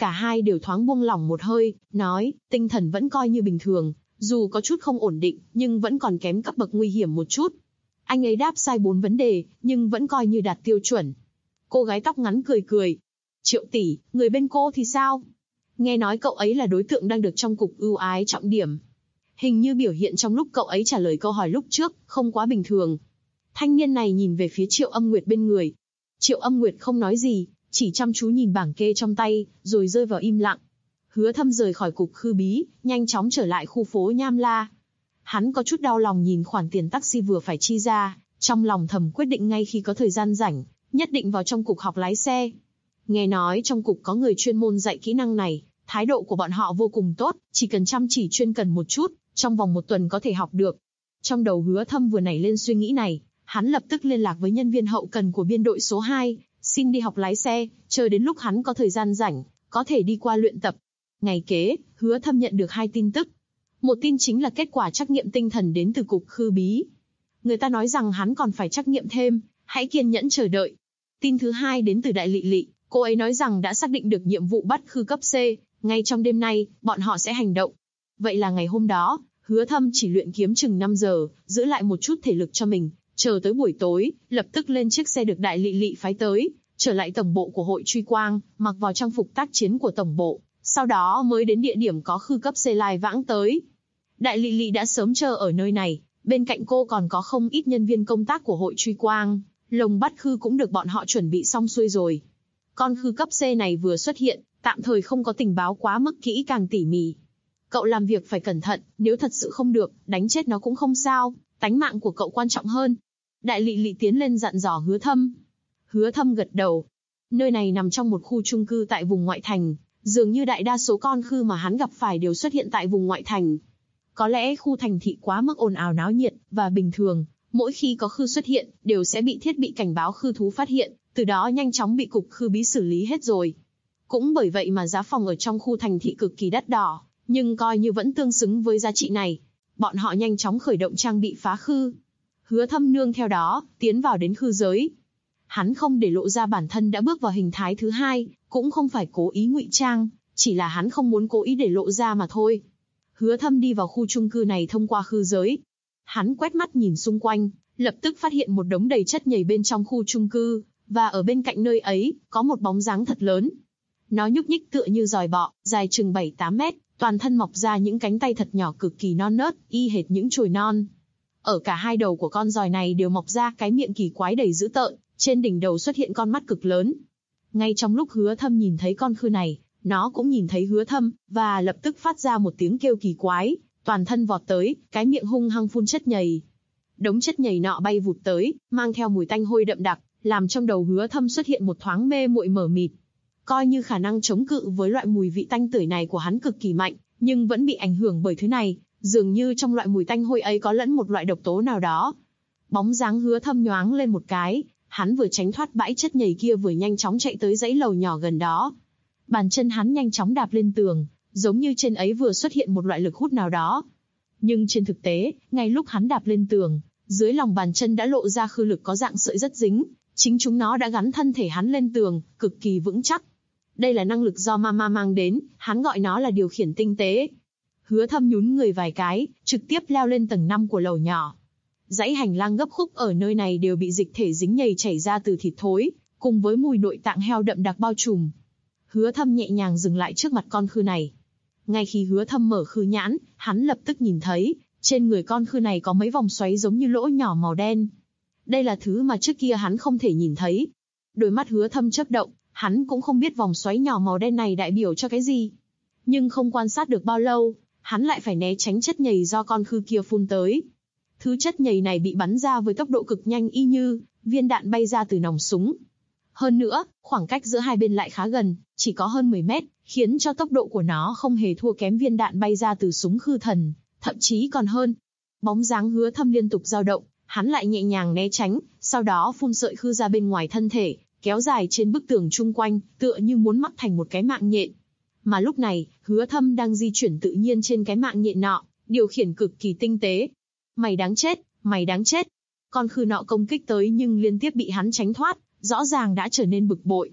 Cả hai đều thoáng buông lỏng một hơi, nói, tinh thần vẫn coi như bình thường, dù có chút không ổn định, nhưng vẫn còn kém cấp bậc nguy hiểm một chút. Anh ấy đáp sai 4 vấn đề, nhưng vẫn coi như đạt tiêu chuẩn. Cô gái tóc ngắn cười cười. Triệu tỷ, người bên cô thì sao? Nghe nói cậu ấy là đối tượng đang được trong cục ưu ái trọng điểm. Hình như biểu hiện trong lúc cậu ấy trả lời câu hỏi lúc trước, không quá bình thường. Thanh niên này nhìn về phía Triệu Âm Nguyệt bên người. Triệu Âm Nguyệt không nói gì, chỉ chăm chú nhìn bảng kê trong tay, rồi rơi vào im lặng. Hứa Thâm rời khỏi cục khư bí, nhanh chóng trở lại khu phố Nham La. Hắn có chút đau lòng nhìn khoản tiền taxi vừa phải chi ra, trong lòng thầm quyết định ngay khi có thời gian rảnh, nhất định vào trong cục học lái xe. Nghe nói trong cục có người chuyên môn dạy kỹ năng này, thái độ của bọn họ vô cùng tốt, chỉ cần chăm chỉ chuyên cần một chút, trong vòng 1 tuần có thể học được. Trong đầu Hứa Thâm vừa nảy lên suy nghĩ này, hắn lập tức liên lạc với nhân viên hậu cần của biên đội số 2, xin đi học lái xe, chờ đến lúc hắn có thời gian rảnh, có thể đi qua luyện tập. Ngày kế, Hứa Thâm nhận được 2 tin tức. Một tin chính là kết quả trắc nghiệm tinh thần đến từ cục khư bí. Người ta nói rằng hắn còn phải trắc nghiệm thêm, hãy kiên nhẫn chờ đợi. Tin thứ 2 đến từ Đại Lị Lị, cô ấy nói rằng đã xác định được nhiệm vụ bắt khư cấp C, ngay trong đêm nay, bọn họ sẽ hành động. Vậy là ngày hôm đó, Hứa Thâm chỉ luyện kiếm chừng 5 giờ, giữ lại một chút thể lực cho mình, chờ tới buổi tối, lập tức lên chiếc xe được Đại Lị Lị phái tới, trở lại tổng bộ của hội truy quang, mặc vào trang phục tác chiến của tổng bộ, sau đó mới đến địa điểm có khư cấp C lai vãng tới. Đại Lị Lị đã sớm chờ ở nơi này, bên cạnh cô còn có không ít nhân viên công tác của hội truy quang, lồng bắt khư cũng được bọn họ chuẩn bị xong xuôi rồi. Con khư cấp C này vừa xuất hiện, tạm thời không có tình báo quá mức kỹ càng tỉ mỉ. Cậu làm việc phải cẩn thận, nếu thật sự không được, đánh chết nó cũng không sao, tánh mạng của cậu quan trọng hơn. Đại Lị Lị tiến lên dặn dò Hứa Thâm. Hứa Thâm gật đầu. Nơi này nằm trong một khu chung cư tại vùng ngoại thành, dường như đại đa số con khư mà hắn gặp phải đều xuất hiện tại vùng ngoại thành. Có lẽ khu thành thị quá mức ồn ào náo nhiệt, và bình thường, mỗi khi có khư xuất hiện, đều sẽ bị thiết bị cảnh báo khư thú phát hiện, từ đó nhanh chóng bị cục khư bí xử lý hết rồi. Cũng bởi vậy mà giá phòng ở trong khu thành thị cực kỳ đắt đỏ, nhưng coi như vẫn tương xứng với giá trị này. Bọn họ nhanh chóng khởi động trang bị phá khư. Hứa Thâm nương theo đó, tiến vào đến khư giới. Hắn không để lộ ra bản thân đã bước vào hình thái thứ 2, cũng không phải cố ý ngụy trang, chỉ là hắn không muốn cố ý để lộ ra mà thôi. Hứa Thâm đi vào khu chung cư này thông qua khư giới. Hắn quét mắt nhìn xung quanh, lập tức phát hiện một đống đầy chất nhầy bên trong khu chung cư, và ở bên cạnh nơi ấy, có một bóng dáng thật lớn. Nó nhúc nhích tựa như giòi bọ, dài chừng 7-8 mét, toàn thân mọc ra những cánh tay thật nhỏ cực kỳ non nớt, y hệt những chồi non. Ở cả hai đầu của con giòi này đều mọc ra cái miệng kỳ quái đầy dữ tợn, trên đỉnh đầu xuất hiện con mắt cực lớn. Ngay trong lúc Hứa Thâm nhìn thấy con khư này, nó cũng nhìn thấy Hứa Thâm, và lập tức phát ra một tiếng kêu kỳ quái, toàn thân vọt tới, cái miệng hung hăng phun chất nhầy. Đống chất nhầy nọ bay vụt tới, mang theo mùi tanh hôi đậm đặc, làm trong đầu Hứa Thâm xuất hiện một thoáng mê muội mờ mịt. Coi như khả năng chống cự với loại mùi vị tanh tưởi này của hắn cực kỳ mạnh, nhưng vẫn bị ảnh hưởng bởi thứ này, dường như trong loại mùi tanh hôi ấy có lẫn một loại độc tố nào đó. Bóng dáng Hứa Thâm nhoáng lên một cái, hắn vừa tránh thoát bãi chất nhầy kia vừa nhanh chóng chạy tới dãy lầu nhỏ gần đó. Bàn chân hắn nhanh chóng đạp lên tường, giống như trên ấy vừa xuất hiện một loại lực hút nào đó. Nhưng trên thực tế, ngay lúc hắn đạp lên tường, dưới lòng bàn chân đã lộ ra khư lực có dạng sợi rất dính, chính chúng nó đã gắn thân thể hắn lên tường, cực kỳ vững chắc. Đây là năng lực do Mama mang đến, hắn gọi nó là điều khiển tinh tế. Hứa Thâm nhún người vài cái, trực tiếp leo lên tầng 5 của lầu nhỏ. Dãy hành lang gấp khúc ở nơi này đều bị dịch thể dính nhầy chảy ra từ thịt thối, cùng với mùi nội tạng heo đậm đặc bao trùm. Hứa Thâm nhẹ nhàng dừng lại trước mặt con khư này. Ngay khi Hứa Thâm mở khư nhãn, hắn lập tức nhìn thấy, trên người con khư này có mấy vòng xoáy giống như lỗ nhỏ màu đen. Đây là thứ mà trước kia hắn không thể nhìn thấy. Đôi mắt Hứa Thâm chớp động, hắn cũng không biết vòng xoáy nhỏ màu đen này đại biểu cho cái gì. Nhưng không quan sát được bao lâu, hắn lại phải né tránh chất nhầy do con khư kia phun tới. Thứ chất nhầy này bị bắn ra với tốc độ cực nhanh y như viên đạn bay ra từ nòng súng. Hơn nữa, khoảng cách giữa hai bên lại khá gần, chỉ có hơn 10 mét, khiến cho tốc độ của nó không hề thua kém viên đạn bay ra từ súng khư thần, thậm chí còn hơn. Bóng dáng Hứa Thâm liên tục dao động, hắn lại nhẹ nhàng né tránh, sau đó phun sợi khư ra bên ngoài thân thể, kéo dài trên bức tường chung quanh, tựa như muốn mắc thành một cái mạng nhện. Mà lúc này, Hứa Thâm đang di chuyển tự nhiên trên cái mạng nhện nọ, điều khiển cực kỳ tinh tế. Mày đáng chết, mày đáng chết. Con khư nọ công kích tới nhưng liên tiếp bị hắn tránh thoát, rõ ràng đã trở nên bực bội.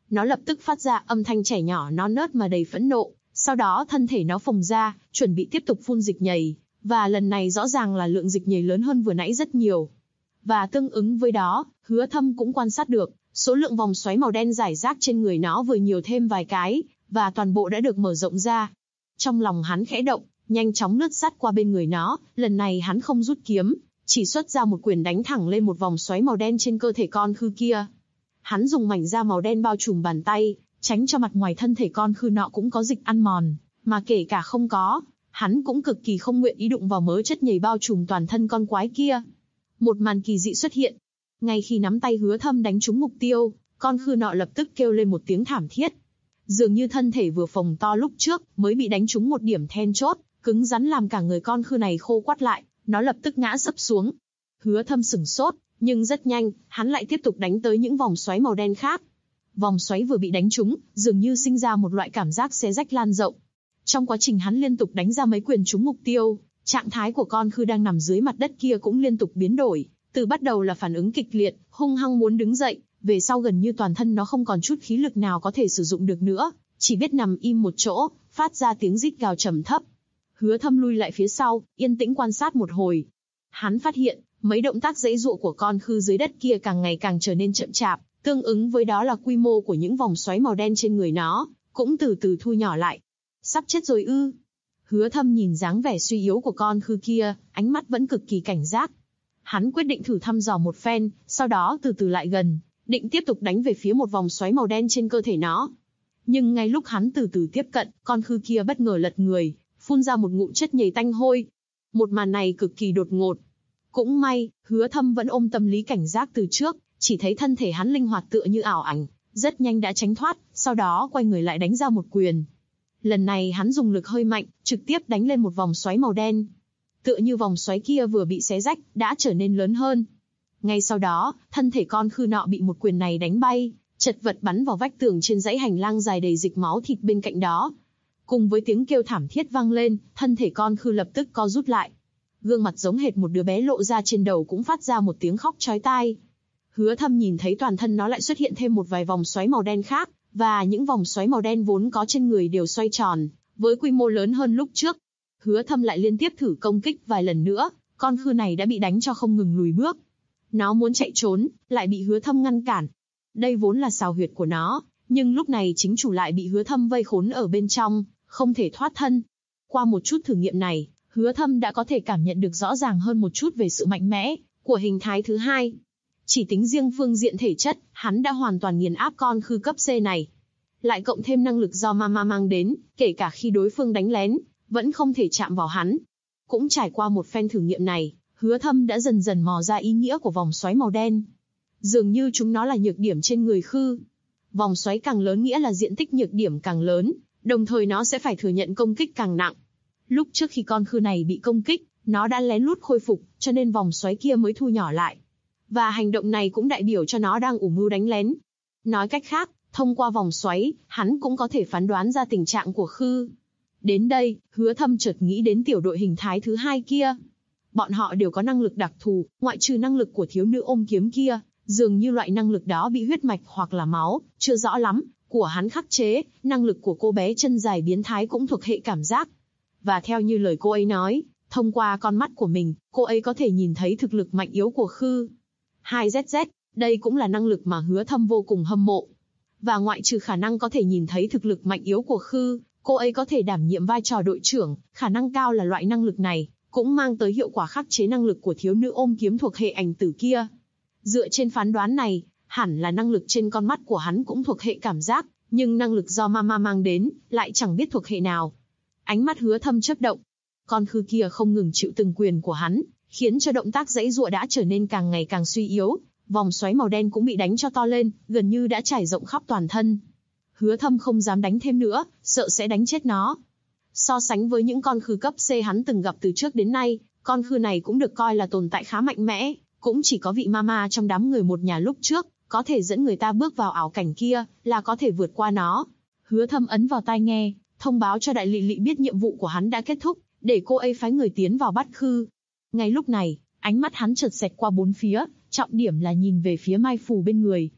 Nó lập tức phát ra âm thanh trẻ nhỏ non nớt mà đầy phẫn nộ, sau đó thân thể nó phồng ra, chuẩn bị tiếp tục phun dịch nhầy, và lần này rõ ràng là lượng dịch nhầy lớn hơn vừa nãy rất nhiều. Và tương ứng với đó, Hứa Thâm cũng quan sát được, số lượng vòng xoáy màu đen rải rác trên người nó vừa nhiều thêm vài cái, và toàn bộ đã được mở rộng ra. Trong lòng hắn khẽ động, nhanh chóng lướt sát qua bên người nó, lần này hắn không rút kiếm, chỉ xuất ra một quyền đánh thẳng lên một vòng xoáy màu đen trên cơ thể con khư kia. Hắn dùng mảnh da màu đen bao trùm bàn tay, tránh cho mặt ngoài thân thể con khư nọ cũng có dịch ăn mòn, mà kể cả không có, hắn cũng cực kỳ không nguyện ý đụng vào mớ chất nhầy bao trùm toàn thân con quái kia. Một màn kỳ dị xuất hiện. Ngay khi nắm tay Hứa Thâm đánh trúng mục tiêu, con khư nọ lập tức kêu lên một tiếng thảm thiết. Dường như thân thể vừa phồng to lúc trước mới bị đánh trúng một điểm then chốt, cứng rắn làm cả người con khư này khô quắt lại, nó lập tức ngã sấp xuống. Hứa Thâm sửng sốt, nhưng rất nhanh, hắn lại tiếp tục đánh tới những vòng xoáy màu đen khác. Vòng xoáy vừa bị đánh trúng, dường như sinh ra một loại cảm giác xé rách lan rộng. Trong quá trình hắn liên tục đánh ra mấy quyền trúng mục tiêu, trạng thái của con khư đang nằm dưới mặt đất kia cũng liên tục biến đổi, từ bắt đầu là phản ứng kịch liệt, hung hăng muốn đứng dậy, về sau gần như toàn thân nó không còn chút khí lực nào có thể sử dụng được nữa, chỉ biết nằm im một chỗ, phát ra tiếng rít gào trầm thấp. Hứa Thâm lui lại phía sau, yên tĩnh quan sát một hồi. Hắn phát hiện, mấy động tác giãy giụa của con khư dưới đất kia càng ngày càng trở nên chậm chạp, tương ứng với đó là quy mô của những vòng xoáy màu đen trên người nó, cũng từ từ thu nhỏ lại. Sắp chết rồi ư? Hứa Thâm nhìn dáng vẻ suy yếu của con khư kia, ánh mắt vẫn cực kỳ cảnh giác. Hắn quyết định thử thăm dò một phen, sau đó từ từ lại gần, định tiếp tục đánh về phía một vòng xoáy màu đen trên cơ thể nó. Nhưng ngay lúc hắn từ từ tiếp cận, con khư kia bất ngờ lật người, phun ra một ngụm chất nhầy tanh hôi. Một màn này cực kỳ đột ngột. Cũng may, Hứa Thâm vẫn ôm tâm lý cảnh giác từ trước, chỉ thấy thân thể hắn linh hoạt tựa như ảo ảnh, rất nhanh đã tránh thoát, sau đó quay người lại đánh ra một quyền. Lần này hắn dùng lực hơi mạnh, trực tiếp đánh lên một vòng xoáy màu đen. Tựa như vòng xoáy kia vừa bị xé rách, đã trở nên lớn hơn. Ngay sau đó, thân thể con khư nọ bị một quyền này đánh bay, chật vật bắn vào vách tường trên dãy hành lang dài đầy dịch máu thịt bên cạnh đó. Cùng với tiếng kêu thảm thiết vang lên, thân thể con khư lập tức co rút lại. Gương mặt giống hệt một đứa bé lộ ra trên đầu cũng phát ra một tiếng khóc chói tai. Hứa Thâm nhìn thấy toàn thân nó lại xuất hiện thêm một vài vòng xoáy màu đen khác, và những vòng xoáy màu đen vốn có trên người đều xoay tròn, với quy mô lớn hơn lúc trước. Hứa Thâm lại liên tiếp thử công kích vài lần nữa, con khư này đã bị đánh cho không ngừng lùi bước. Nó muốn chạy trốn, lại bị Hứa Thâm ngăn cản. Đây vốn là sào huyệt của nó, nhưng lúc này chính chủ lại bị Hứa Thâm vây khốn ở bên trong, không thể thoát thân. Qua một chút thử nghiệm này, Hứa Thâm đã có thể cảm nhận được rõ ràng hơn một chút về sự mạnh mẽ của hình thái thứ hai. Chỉ tính riêng phương diện thể chất, hắn đã hoàn toàn nghiền áp con khư cấp C này. Lại cộng thêm năng lực do Mama mang đến, kể cả khi đối phương đánh lén, vẫn không thể chạm vào hắn. Cũng trải qua một phen thử nghiệm này, Hứa Thâm đã dần dần mò ra ý nghĩa của vòng xoáy màu đen. Dường như chúng nó là nhược điểm trên người khư. Vòng xoáy càng lớn nghĩa là diện tích nhược điểm càng lớn, đồng thời nó sẽ phải thừa nhận công kích càng nặng. Lúc trước khi con khư này bị công kích, nó đã lén lút khôi phục, cho nên vòng xoáy kia mới thu nhỏ lại. Và hành động này cũng đại biểu cho nó đang ủ mưu đánh lén. Nói cách khác, thông qua vòng xoáy, hắn cũng có thể phán đoán ra tình trạng của khư. Đến đây, Hứa Thâm chợt nghĩ đến tiểu đội hình thái thứ hai kia. Bọn họ đều có năng lực đặc thù, ngoại trừ năng lực của thiếu nữ ôm kiếm kia, dường như loại năng lực đó bị huyết mạch hoặc là máu, chưa rõ lắm, của hắn khắc chế, năng lực của cô bé chân dài biến thái cũng thuộc hệ cảm giác. Và theo như lời cô ấy nói, thông qua con mắt của mình, cô ấy có thể nhìn thấy thực lực mạnh yếu của khư. 2ZZ, đây cũng là năng lực mà Hứa Thâm vô cùng hâm mộ. Và ngoại trừ khả năng có thể nhìn thấy thực lực mạnh yếu của khư, cô ấy có thể đảm nhiệm vai trò đội trưởng, khả năng cao là loại năng lực này, cũng mang tới hiệu quả khắc chế năng lực của thiếu nữ ôm kiếm thuộc hệ ảnh tử kia. Dựa trên phán đoán này, hẳn là năng lực trên con mắt của hắn cũng thuộc hệ cảm giác, nhưng năng lực do Mama mang đến, lại chẳng biết thuộc hệ nào. Ánh mắt Hứa Thâm chớp động. Con khư kia không ngừng chịu từng quyền của hắn, khiến cho động tác giãy giụa đã trở nên càng ngày càng suy yếu, vòng xoáy màu đen cũng bị đánh cho to lên, gần như đã trải rộng khắp toàn thân. Hứa Thâm không dám đánh thêm nữa, sợ sẽ đánh chết nó. So sánh với những con khư cấp C hắn từng gặp từ trước đến nay, con khư này cũng được coi là tồn tại khá mạnh mẽ, cũng chỉ có vị Mama trong đám người một nhà lúc trước, có thể dẫn người ta bước vào ảo cảnh kia, là có thể vượt qua nó. Hứa Thâm ấn vào tai nghe, thông báo cho Đại Lị Lị biết nhiệm vụ của hắn đã kết thúc, để cô ấy phái người tiến vào bắt khư. Ngay lúc này, ánh mắt hắn chợt xẹt qua bốn phía, trọng điểm là nhìn về phía Mai Phù bên người.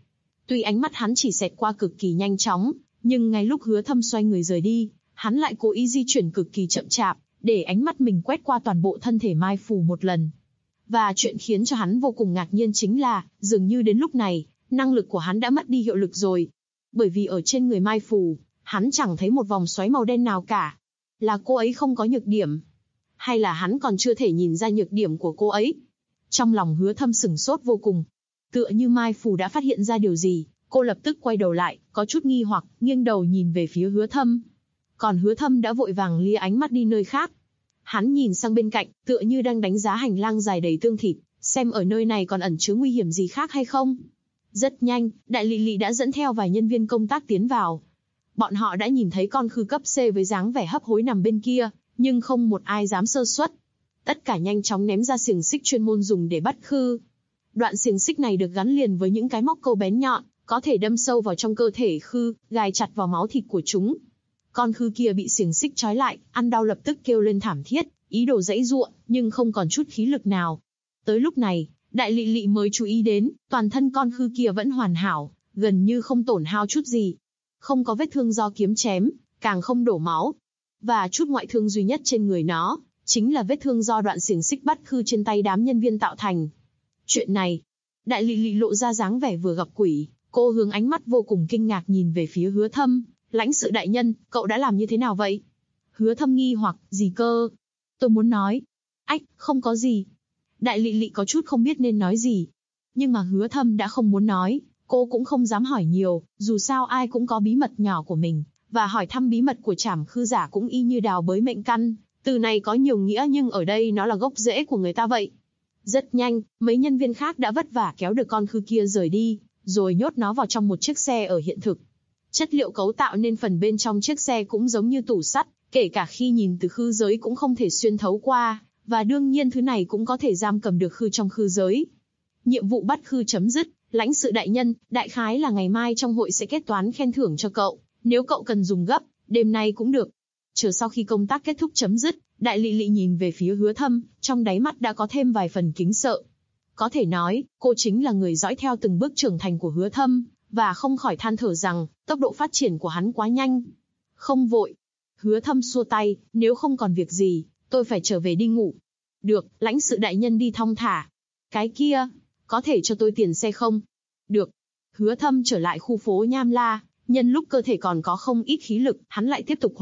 Tuy ánh mắt hắn chỉ xẹt qua cực kỳ nhanh chóng, nhưng ngay lúc Hứa Thâm xoay người rời đi, hắn lại cố ý di chuyển cực kỳ chậm chạp, để ánh mắt mình quét qua toàn bộ thân thể Mai Phù một lần. Và chuyện khiến cho hắn vô cùng ngạc nhiên chính là, dường như đến lúc này, năng lực của hắn đã mất đi hiệu lực rồi. Bởi vì ở trên người Mai Phù, hắn chẳng thấy một vòng xoáy màu đen nào cả. Là cô ấy không có nhược điểm? Hay là hắn còn chưa thể nhìn ra nhược điểm của cô ấy? Trong lòng Hứa Thâm sửng sốt vô cùng. Tựa như Mai Phù đã phát hiện ra điều gì, cô lập tức quay đầu lại, có chút nghi hoặc, nghiêng đầu nhìn về phía Hứa Thâm. Còn Hứa Thâm đã vội vàng lia ánh mắt đi nơi khác. Hắn nhìn sang bên cạnh, tựa như đang đánh giá hành lang dài đầy tương thịt, xem ở nơi này còn ẩn chứa nguy hiểm gì khác hay không. Rất nhanh, Đại Lị Lị đã dẫn theo vài nhân viên công tác tiến vào. Bọn họ đã nhìn thấy con khư cấp C với dáng vẻ hấp hối nằm bên kia, nhưng không một ai dám sơ suất. Tất cả nhanh chóng ném ra xiềng xích chuyên môn dùng để bắt khư. Đoạn xiềng xích này được gắn liền với những cái móc câu bén nhọn, có thể đâm sâu vào trong cơ thể khư, gài chặt vào máu thịt của chúng. Con khư kia bị xiềng xích trói lại, ăn đau lập tức kêu lên thảm thiết, ý đồ giãy giụa, nhưng không còn chút khí lực nào. Tới lúc này, Đại Lị Lị mới chú ý đến, toàn thân con khư kia vẫn hoàn hảo, gần như không tổn hao chút gì. Không có vết thương do kiếm chém, càng không đổ máu. Và chút ngoại thương duy nhất trên người nó, chính là vết thương do đoạn xiềng xích bắt khư trên tay đám nhân viên tạo thành. Chuyện này, Đại Lị Lị lộ ra dáng vẻ vừa gặp quỷ, cô hướng ánh mắt vô cùng kinh ngạc nhìn về phía Hứa Thâm. Lãnh sự đại nhân, cậu đã làm như thế nào vậy? Hứa Thâm nghi hoặc, gì cơ? Tôi muốn nói. Ách, không có gì. Đại Lị Lị có chút không biết nên nói gì. Nhưng mà Hứa Thâm đã không muốn nói, cô cũng không dám hỏi nhiều, dù sao ai cũng có bí mật nhỏ của mình, và hỏi thăm bí mật của Trảm Khư giả cũng y như đào bới mệnh căn, từ này có nhiều nghĩa nhưng ở đây nó là gốc rễ của người ta vậy. Rất nhanh, mấy nhân viên khác đã vất vả kéo được con khư kia rời đi, rồi nhốt nó vào trong một chiếc xe ở hiện thực. Chất liệu cấu tạo nên phần bên trong chiếc xe cũng giống như tủ sắt, kể cả khi nhìn từ khư giới cũng không thể xuyên thấu qua, và đương nhiên thứ này cũng có thể giam cầm được khư trong khư giới. Nhiệm vụ bắt khư chấm dứt, lãnh sự đại nhân, đại khái là ngày mai trong hội sẽ kết toán khen thưởng cho cậu, nếu cậu cần dùng gấp, đêm nay cũng được. Chờ sau khi công tác kết thúc chấm dứt, Đại Lị Lị nhìn về phía Hứa Thâm, trong đáy mắt đã có thêm vài phần kính sợ. Có thể nói, cô chính là người dõi theo từng bước trưởng thành của Hứa Thâm, và không khỏi than thở rằng, tốc độ phát triển của hắn quá nhanh. Không vội. Hứa Thâm xua tay, nếu không còn việc gì, tôi phải trở về đi ngủ. Được, lãnh sự đại nhân đi thong thả. Cái kia, có thể cho tôi tiền xe không? Được. Hứa Thâm trở lại khu phố Nham La, nhân lúc cơ thể còn có không ít khí lực, hắn lại tiếp tục.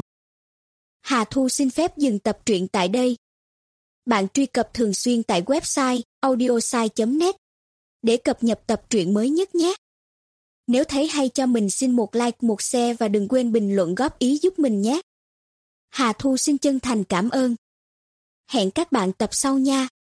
Hà Thu xin phép dừng tập truyện tại đây. Bạn truy cập thường xuyên tại website audiosai.net để cập nhật tập truyện mới nhất nhé. Nếu thấy hay cho mình xin một like, một share và đừng quên bình luận góp ý giúp mình nhé. Hà Thu xin chân thành cảm ơn. Hẹn các bạn tập sau nha.